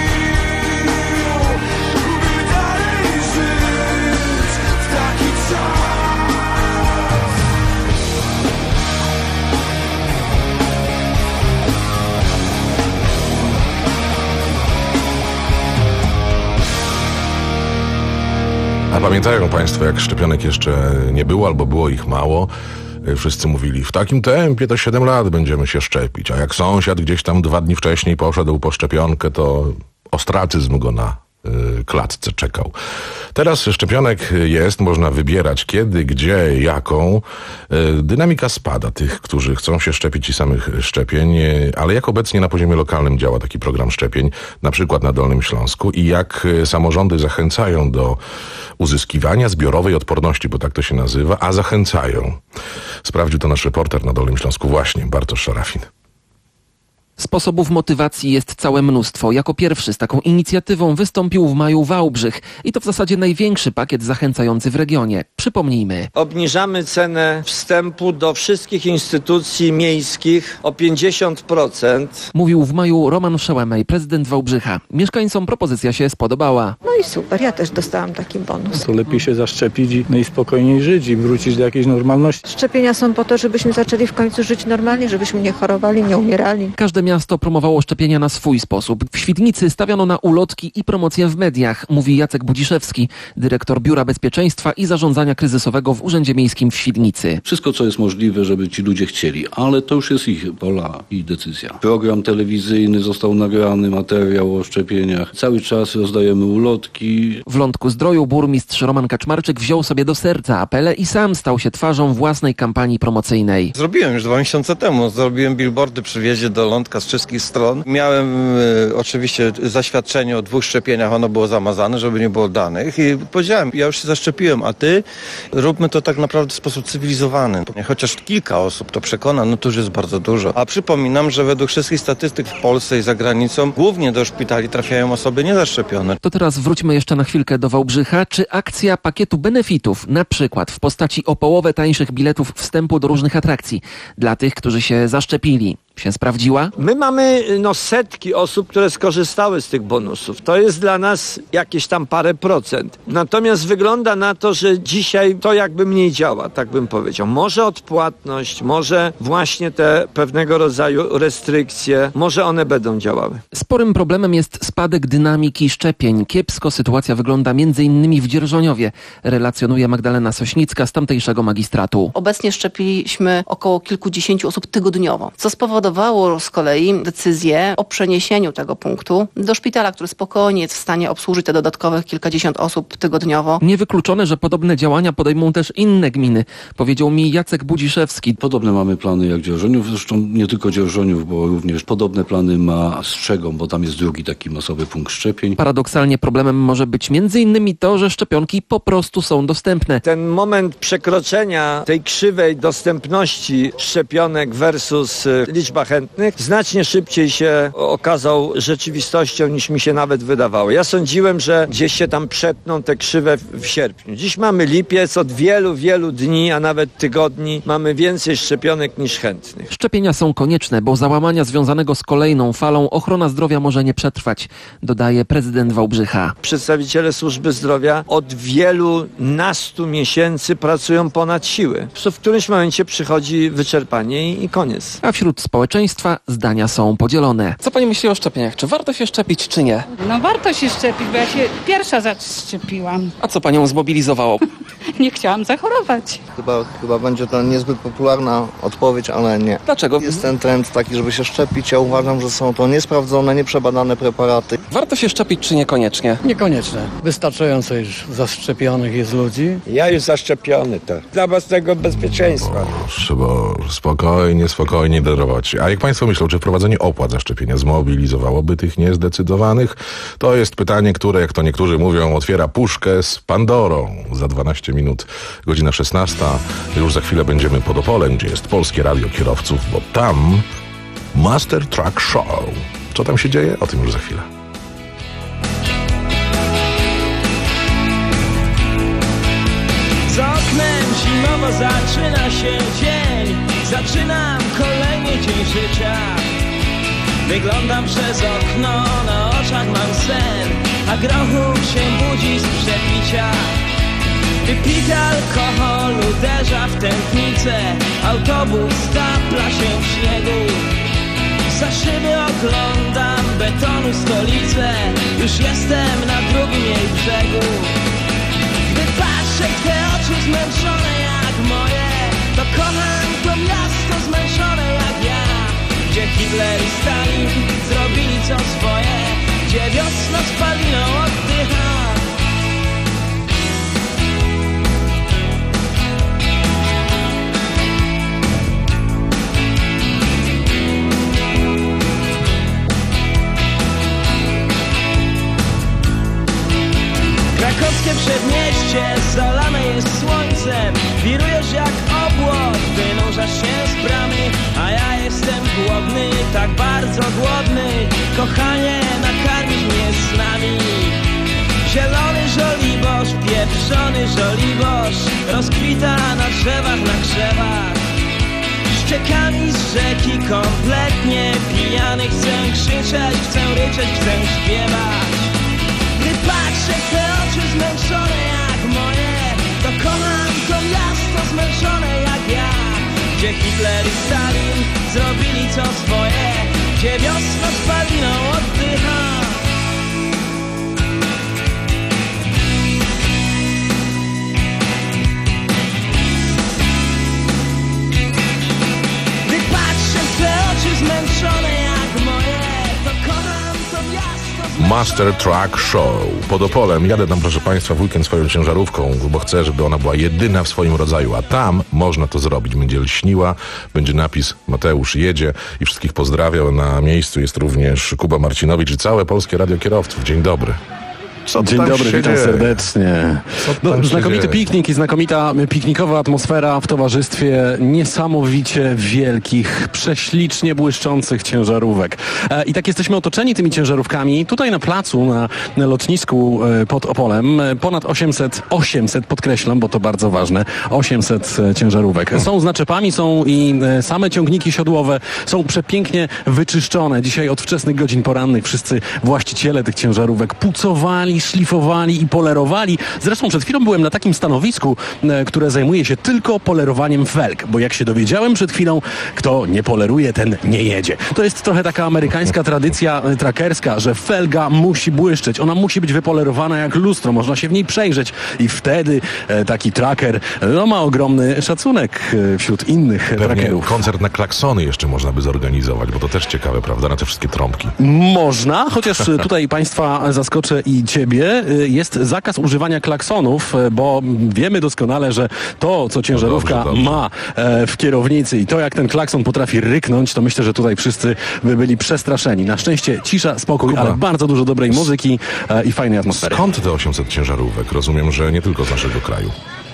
by dalej żyć w taki czas. A pamiętają Państwo, jak szczepionek jeszcze nie było albo było ich mało? Wszyscy mówili, w takim tempie to siedem lat będziemy się szczepić, a jak sąsiad gdzieś tam dwa dni wcześniej poszedł po szczepionkę, to ostracyzm go na y, klatce czekał. Teraz szczepionek jest, można wybierać kiedy, gdzie, jaką. Y, dynamika spada tych, którzy chcą się szczepić i samych szczepień, y, ale jak obecnie na poziomie lokalnym działa taki program szczepień, na przykład na Dolnym Śląsku i jak y, samorządy zachęcają do uzyskiwania zbiorowej odporności, bo tak to się nazywa, a zachęcają. Sprawdził to nasz reporter na Dolnym Śląsku właśnie, Bartosz Szarafin. Sposobów motywacji jest całe mnóstwo. Jako pierwszy z taką inicjatywą wystąpił w maju Wałbrzych. I to w zasadzie największy pakiet zachęcający w regionie. Przypomnijmy. Obniżamy cenę wstępu do wszystkich instytucji miejskich o pięćdziesiąt procent. Mówił w maju Roman Szełemej, prezydent Wałbrzycha. Mieszkańcom propozycja się spodobała. No i super, ja też dostałam taki bonus. To lepiej się zaszczepić i, no i spokojniej żyć i wrócić do jakiejś normalności. Szczepienia są po to, żebyśmy zaczęli w końcu żyć normalnie, żebyśmy nie chorowali, nie umierali. Każde miasto promowało szczepienia na swój sposób. W Świdnicy stawiano na ulotki i promocje w mediach, mówi Jacek Budziszewski, dyrektor Biura Bezpieczeństwa i Zarządzania Kryzysowego w Urzędzie Miejskim w Świdnicy. Wszystko, co jest możliwe, żeby ci ludzie chcieli, ale to już jest ich wola i decyzja. Program telewizyjny został nagrany, materiał o szczepieniach. Cały czas rozdajemy ulotki. W Lądku Zdroju burmistrz Roman Kaczmarczyk wziął sobie do serca apele i sam stał się twarzą własnej kampanii promocyjnej. Zrobiłem już dwa miesiące temu. Zrobiłem billboardy przy wjeździe do Lądka z wszystkich stron. Miałem e, oczywiście zaświadczenie o dwóch szczepieniach, ono było zamazane, żeby nie było danych i powiedziałem, ja już się zaszczepiłem, a ty róbmy to tak naprawdę w sposób cywilizowany. Chociaż kilka osób to przekona, no to już jest bardzo dużo. A przypominam, że według wszystkich statystyk w Polsce i za granicą głównie do szpitali trafiają osoby niezaszczepione. To teraz wróćmy jeszcze na chwilkę do Wałbrzycha. Czy akcja pakietu benefitów, na przykład w postaci o połowę tańszych biletów wstępu do różnych atrakcji dla tych, którzy się zaszczepili, się sprawdziła? My mamy no, setki osób, które skorzystały z tych bonusów. To jest dla nas jakieś tam parę procent. Natomiast wygląda na to, że dzisiaj to jakby mniej działa, tak bym powiedział. Może odpłatność, może właśnie te pewnego rodzaju restrykcje, może one będą działały. Sporym problemem jest spadek dynamiki szczepień. Kiepsko sytuacja wygląda między innymi w Dzierżoniowie, relacjonuje Magdalena Sośnicka z tamtejszego magistratu. Obecnie szczepiliśmy około kilkudziesięciu osób tygodniowo, co spowodowało z kolei decyzję o przeniesieniu tego punktu do szpitala, który spokojnie jest w stanie obsłużyć te dodatkowych kilkadziesiąt osób tygodniowo. Niewykluczone, że podobne działania podejmą też inne gminy, powiedział mi Jacek Budziszewski. Podobne mamy plany jak Dzierżoniów, zresztą nie tylko Dzierżoniów, bo również podobne plany ma Strzegom, bo tam jest drugi taki masowy punkt szczepień. Paradoksalnie problemem może być między innymi to, że szczepionki po prostu są dostępne. Ten moment przekroczenia tej krzywej dostępności szczepionek versus liczba chętnych znacznie szybciej się okazał rzeczywistością niż mi się nawet wydawało. Ja sądziłem, że gdzieś się tam przetną te krzywe w sierpniu. Dziś mamy lipiec, od wielu, wielu dni, a nawet tygodni mamy więcej szczepionek niż chętnych. Szczepienia są konieczne, bo załamania związanego z kolejną falą ochrona zdrowia może nie przetrwać, dodaje prezydent Wałbrzycha. Przedstawiciele służby zdrowia od wielu nastu miesięcy pracują ponad siły. W którymś momencie przychodzi wyczerpanie i, i koniec. A wśród społeczeństwa zdania są podzielone. Co pani myśli o szczepieniach? Czy warto się szczepić, czy nie? No warto się szczepić, bo ja się pierwsza zaszczepiłam. A co panią zmobilizowało? Nie chciałam zachorować. Chyba, chyba będzie to niezbyt popularna odpowiedź, ale nie. Dlaczego? Jest ten trend taki, żeby się szczepić. Ja uważam, że są to niesprawdzone, nieprzebadane preparaty. Warto się szczepić, czy niekoniecznie? Niekoniecznie. Wystarczająco już zaszczepionych jest ludzi. Ja już zaszczepiony to. Dla własnego bezpieczeństwa. Trzeba spokojnie, spokojnie darować. A jak państwo myślą, czy wprowadzenie opłat za szczepienia zmobilizowałoby tych niezdecydowanych? To jest pytanie, które, jak to niektórzy mówią, otwiera puszkę z Pandorą. Za dwanaście minut, godzina szesnasta. Już za chwilę będziemy pod Opolem, gdzie jest Polskie Radio Kierowców, bo tam Master Truck Show. Co tam się dzieje? O tym już za chwilę. Z oknem zimowo zaczyna się dzień. Zaczynam kolejny dzień życia. Wyglądam przez okno, na oczach mam sen, a grochu się budzi z przepicia. Wypity alkohol uderza w tętnicę, autobus stapla się w śniegu. Za szyby oglądam betonu stolicę, już jestem na drugim jej brzegu. Gdy patrzę w te oczy zmęczone jak moje, to kocham to miasto zmęczone jak ja. Gdzie Hitler i Stalin zrobili co swoje, gdzie wiosna spaliną oddycha. Krakowskie przedmieście zalane jest słońcem. Wirujesz jak obłok, wynurzasz się z bramy. A ja jestem głodny, tak bardzo głodny. Kochanie, nakarmisz mnie z nami. Zielony żoliborz, pieprzony żoliborz rozkwita na drzewach, na krzewach. Szczekami z rzeki kompletnie pijany. Chcę krzyczeć, chcę ryczeć, chcę śpiewać. Gdy patrzę w te oczy zmęczone jak moje, to kocham to miasto zmęczone jak ja. Gdzie Hitler i Stalin zrobili co swoje, gdzie wiosna spaliną oddycha. Gdy patrzę w te oczy zmęczone jak moje, to kocham to miasto. Master Truck Show. Pod Opolem jadę tam, proszę Państwa, w weekend swoją ciężarówką, bo chcę, żeby ona była jedyna w swoim rodzaju, a tam można to zrobić. Będzie lśniła, będzie napis Mateusz jedzie i wszystkich pozdrawiał. Na miejscu jest również Kuba Marcinowicz i całe Polskie Radio Kierowców. Dzień dobry. Co Dzień dobry, witam dzieje? serdecznie. No, znakomity piknik i znakomita piknikowa atmosfera w towarzystwie niesamowicie wielkich, prześlicznie błyszczących ciężarówek. E, I tak jesteśmy otoczeni tymi ciężarówkami. Tutaj na placu, na, na lotnisku e, pod Opolem ponad osiemset, osiemset podkreślam, bo to bardzo ważne, osiemset ciężarówek. Są z naczepami, są i e, same ciągniki siodłowe, są przepięknie wyczyszczone. Dzisiaj od wczesnych godzin porannych wszyscy właściciele tych ciężarówek pucowali, szlifowali i polerowali. Zresztą przed chwilą byłem na takim stanowisku, e, które zajmuje się tylko polerowaniem felg, bo jak się dowiedziałem przed chwilą, kto nie poleruje, ten nie jedzie. To jest trochę taka amerykańska tradycja e, trackerska, że felga musi błyszczeć, ona musi być wypolerowana jak lustro, można się w niej przejrzeć i wtedy e, taki tracker no, ma ogromny szacunek e, wśród innych Pewnie trackerów. koncert na klaksony jeszcze można by zorganizować, bo to też ciekawe, prawda, na te wszystkie trąbki. Można, chociaż tutaj Państwa zaskoczę i Ciebie. Jest zakaz używania klaksonów, bo wiemy doskonale, że to, co ciężarówka no dobrze, dobrze. ma w kierownicy i to, jak ten klakson potrafi ryknąć, to myślę, że tutaj wszyscy by byli przestraszeni. Na szczęście cisza, spokój, Kuba, ale bardzo dużo dobrej muzyki i fajnej atmosfery. Skąd te osiemset ciężarówek? Rozumiem, że nie tylko z naszego kraju.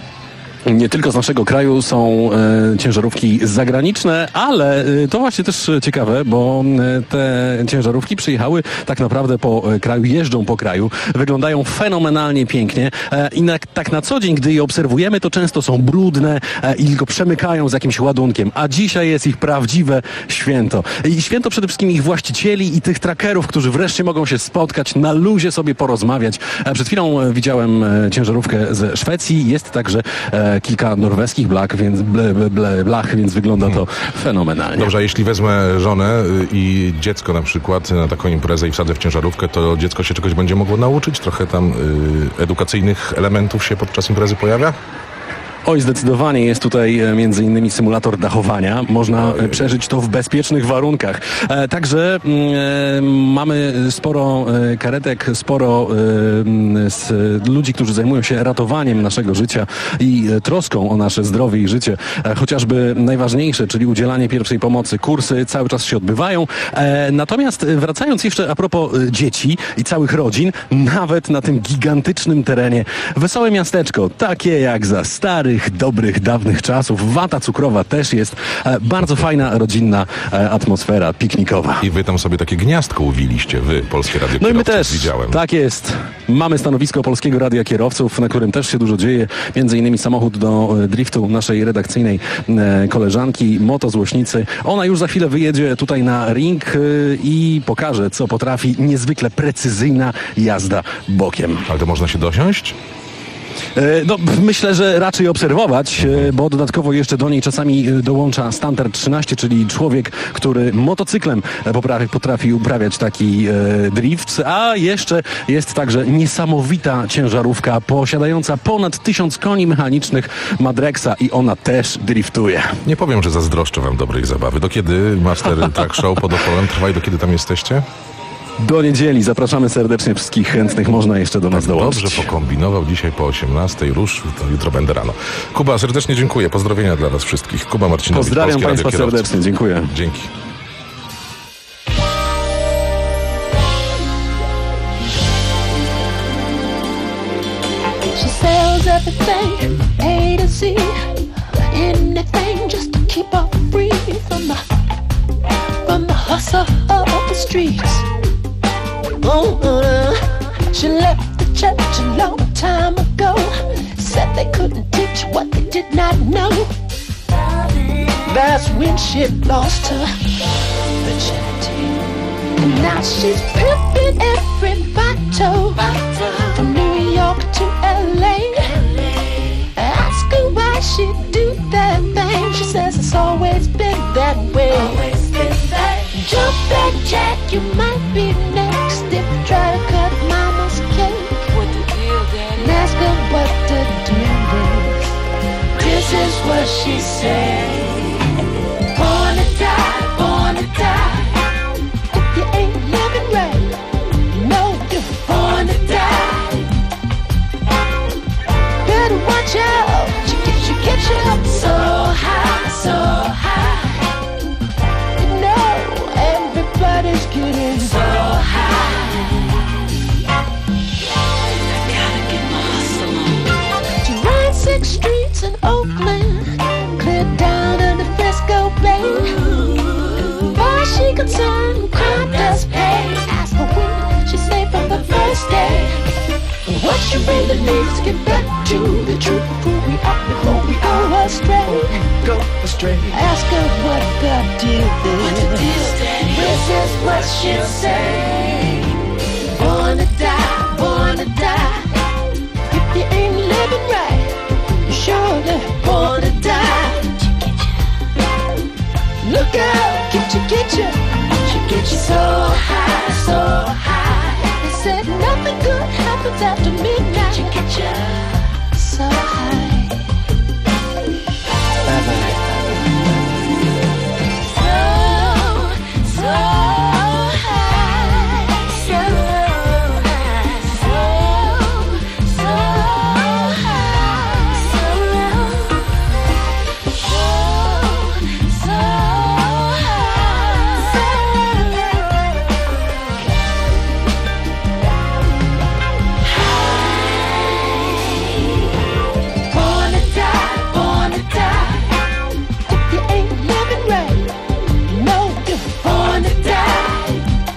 Nie tylko z naszego kraju są e, ciężarówki zagraniczne, ale e, to właśnie też ciekawe, bo e, te ciężarówki przyjechały tak naprawdę po e, kraju, jeżdżą po kraju, wyglądają fenomenalnie pięknie e, i na, tak na co dzień, gdy je obserwujemy, to często są brudne e, i tylko przemykają z jakimś ładunkiem, a dzisiaj jest ich prawdziwe święto. I święto przede wszystkim ich właścicieli i tych trackerów, którzy wreszcie mogą się spotkać, na luzie sobie porozmawiać. E, przed chwilą e, widziałem e, ciężarówkę ze Szwecji, jest także e, kilka norweskich blach, więc, ble, ble, ble, blach, więc wygląda to fenomenalnie. Dobrze, a jeśli wezmę żonę i dziecko na przykład na taką imprezę i wsadzę w ciężarówkę, to dziecko się czegoś będzie mogło nauczyć? Trochę tam y, edukacyjnych elementów się podczas imprezy pojawia? Oj, zdecydowanie jest tutaj e, między innymi symulator dachowania. Można e, przeżyć to w bezpiecznych warunkach. E, także e, mamy sporo e, karetek, sporo e, z, ludzi, którzy zajmują się ratowaniem naszego życia i e, troską o nasze zdrowie i życie. E, chociażby najważniejsze, czyli udzielanie pierwszej pomocy. Kursy cały czas się odbywają. E, natomiast wracając jeszcze a propos e, dzieci i całych rodzin, nawet na tym gigantycznym terenie wesołe miasteczko, takie jak za starych, dobrych, dawnych czasów. Wata cukrowa też jest. E, bardzo fajna, rodzinna e, atmosfera piknikowa. I wy tam sobie takie gniazdko uwiliście, wy, Polskie Radio No i my Kierowców, też. widziałem. Tak jest. Mamy stanowisko Polskiego Radia Kierowców, na którym też się dużo dzieje. Między innymi samochód do e, driftu naszej redakcyjnej e, koleżanki, motozłośnicy. Ona już za chwilę wyjedzie tutaj na ring e, i pokaże, co potrafi. Niezwykle precyzyjna jazda bokiem. Ale to można się dosiąść? No, myślę, że raczej obserwować, bo dodatkowo jeszcze do niej czasami dołącza Standard trzynaście, czyli człowiek, który motocyklem potrafi, potrafi uprawiać taki e, drift, a jeszcze jest także niesamowita ciężarówka posiadająca ponad tysiąc koni mechanicznych Madrexa i ona też driftuje. Nie powiem, że zazdroszczę wam dobrej zabawy. Do kiedy Master Truck Show pod Opolem trwa i do kiedy tam jesteście? do niedzieli. Zapraszamy serdecznie wszystkich chętnych. Można jeszcze do nas Tak dołączyć. dobrze pokombinował dzisiaj po osiemnastej. Rusz, to jutro będę rano. Kuba, serdecznie dziękuję. Pozdrowienia dla was wszystkich. Kuba Marcinowicz, Pozdrawiam Polskie Państwa Radio Kierowcy. serdecznie. Dziękuję. Dzięki. She sells everything, A to Z, anything just to keep her free from the from the hustle of the streets. Oh, uh, she left the church a long time ago. Said they couldn't teach what they did not know. That's when she lost her virginity. And now she's pimping every bottle from New York to L A. Ask her why she do that thing. She says it's always been that way. Jump back, Jack, you might be next if you try to cut mama's cake. What the deal, Daddy? And ask her what to do with. This is what she said. Born to die, born to die. If you ain't living right, you know you're born to die. Better watch out, she gets you, get you up so high, so high. You know everybody's getting so high. I gotta get my hustle on. She ran six streets in Oakland, cleared down to the Frisco Bay. As far as she concerned, crime does pay. Ask her when she say from the first day. What she really needs to get back to the truth, who we are before we go astray. Go astray. Ask her what the deal is. What the deal is, Daddy? This is what she'll say. Born to die, born to die. If you ain't living right, you're surely born to die. Look out, get you, get you, she get you so high, so high. They said nothing good happens after midnight. She get you so high. Bye bye. So, so high, so high, so, so high, so low, so, so born to die, born to die. If you ain't living right, you know you're born to die.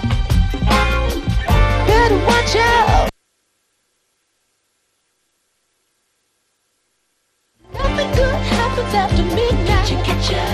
Better watch out. Nothing good happens after midnight. You get ya.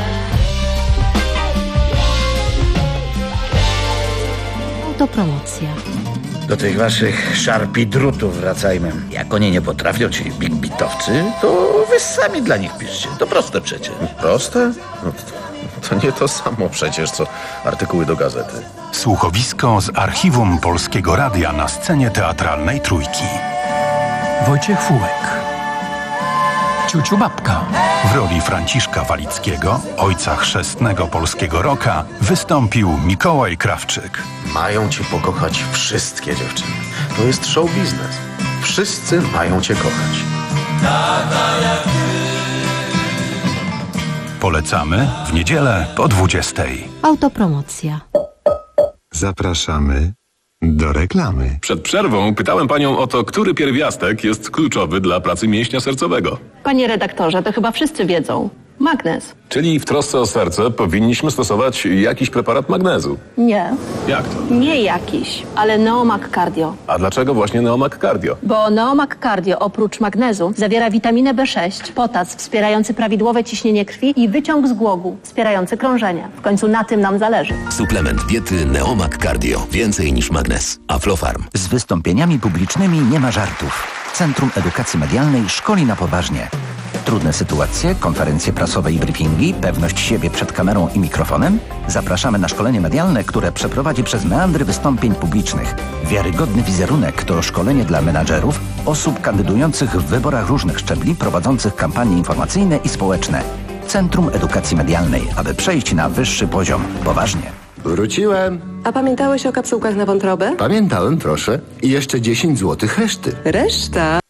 Autopromocja. Do tych waszych szarpidrutów wracajmy. Jak oni nie potrafią, ci big bitowcy, to wy sami dla nich piszcie. To proste przecież. Proste? No to, to nie to samo przecież, co artykuły do gazety. Słuchowisko z archiwum Polskiego Radia na scenie teatralnej Trójki. Wojciech Fułek. Ciuciu Babka. W roli Franciszka Walickiego, ojca chrzestnego polskiego rocka, wystąpił Mikołaj Krawczyk. Mają cię pokochać wszystkie dziewczyny. To jest show biznes. Wszyscy mają cię kochać. Polecamy w niedzielę po dwudziestej. Autopromocja. Zapraszamy do reklamy. Przed przerwą pytałem panią o to, który pierwiastek jest kluczowy dla pracy mięśnia sercowego. Panie redaktorze, to chyba wszyscy wiedzą. Magnez. Czyli w trosce o serce powinniśmy stosować jakiś preparat magnezu. Nie. Jak to? Nie jakiś, ale Neomag Cardio. A dlaczego właśnie Neomag Cardio? Bo Neomag Cardio oprócz magnezu zawiera witaminę B sześć, potas wspierający prawidłowe ciśnienie krwi i wyciąg z głogu wspierający krążenie. W końcu na tym nam zależy. Suplement diety Neomag Cardio. Więcej niż magnez. Aflofarm. Z wystąpieniami publicznymi nie ma żartów. Centrum Edukacji Medialnej szkoli na poważnie. Trudne sytuacje, konferencje prasowe i briefingi, pewność siebie przed kamerą i mikrofonem? Zapraszamy na szkolenie medialne, które przeprowadzi przez meandry wystąpień publicznych. Wiarygodny wizerunek to szkolenie dla menadżerów, osób kandydujących w wyborach różnych szczebli, prowadzących kampanie informacyjne i społeczne. Centrum Edukacji Medialnej, aby przejść na wyższy poziom. Poważnie. Wróciłem. A pamiętałeś o kapsułkach na wątrobę? Pamiętałem, proszę. I jeszcze dziesięć złotych reszty. Reszta?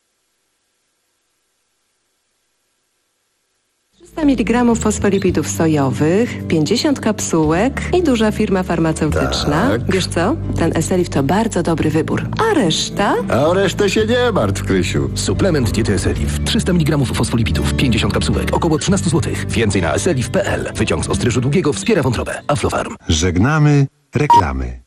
trzysta miligramów fosfolipidów sojowych, pięćdziesiąt kapsułek i duża firma farmaceutyczna. Tak. Wiesz co? Ten Eselif to bardzo dobry wybór. A reszta? A o resztę się nie martw, Krysiu. Suplement diety Eselif. trzysta miligramów fosfolipidów, pięćdziesiąt kapsułek, około trzynaście złotych. Więcej na eselif kropka p l. Wyciąg z ostryżu długiego wspiera wątrobę. Aflofarm. Żegnamy reklamy.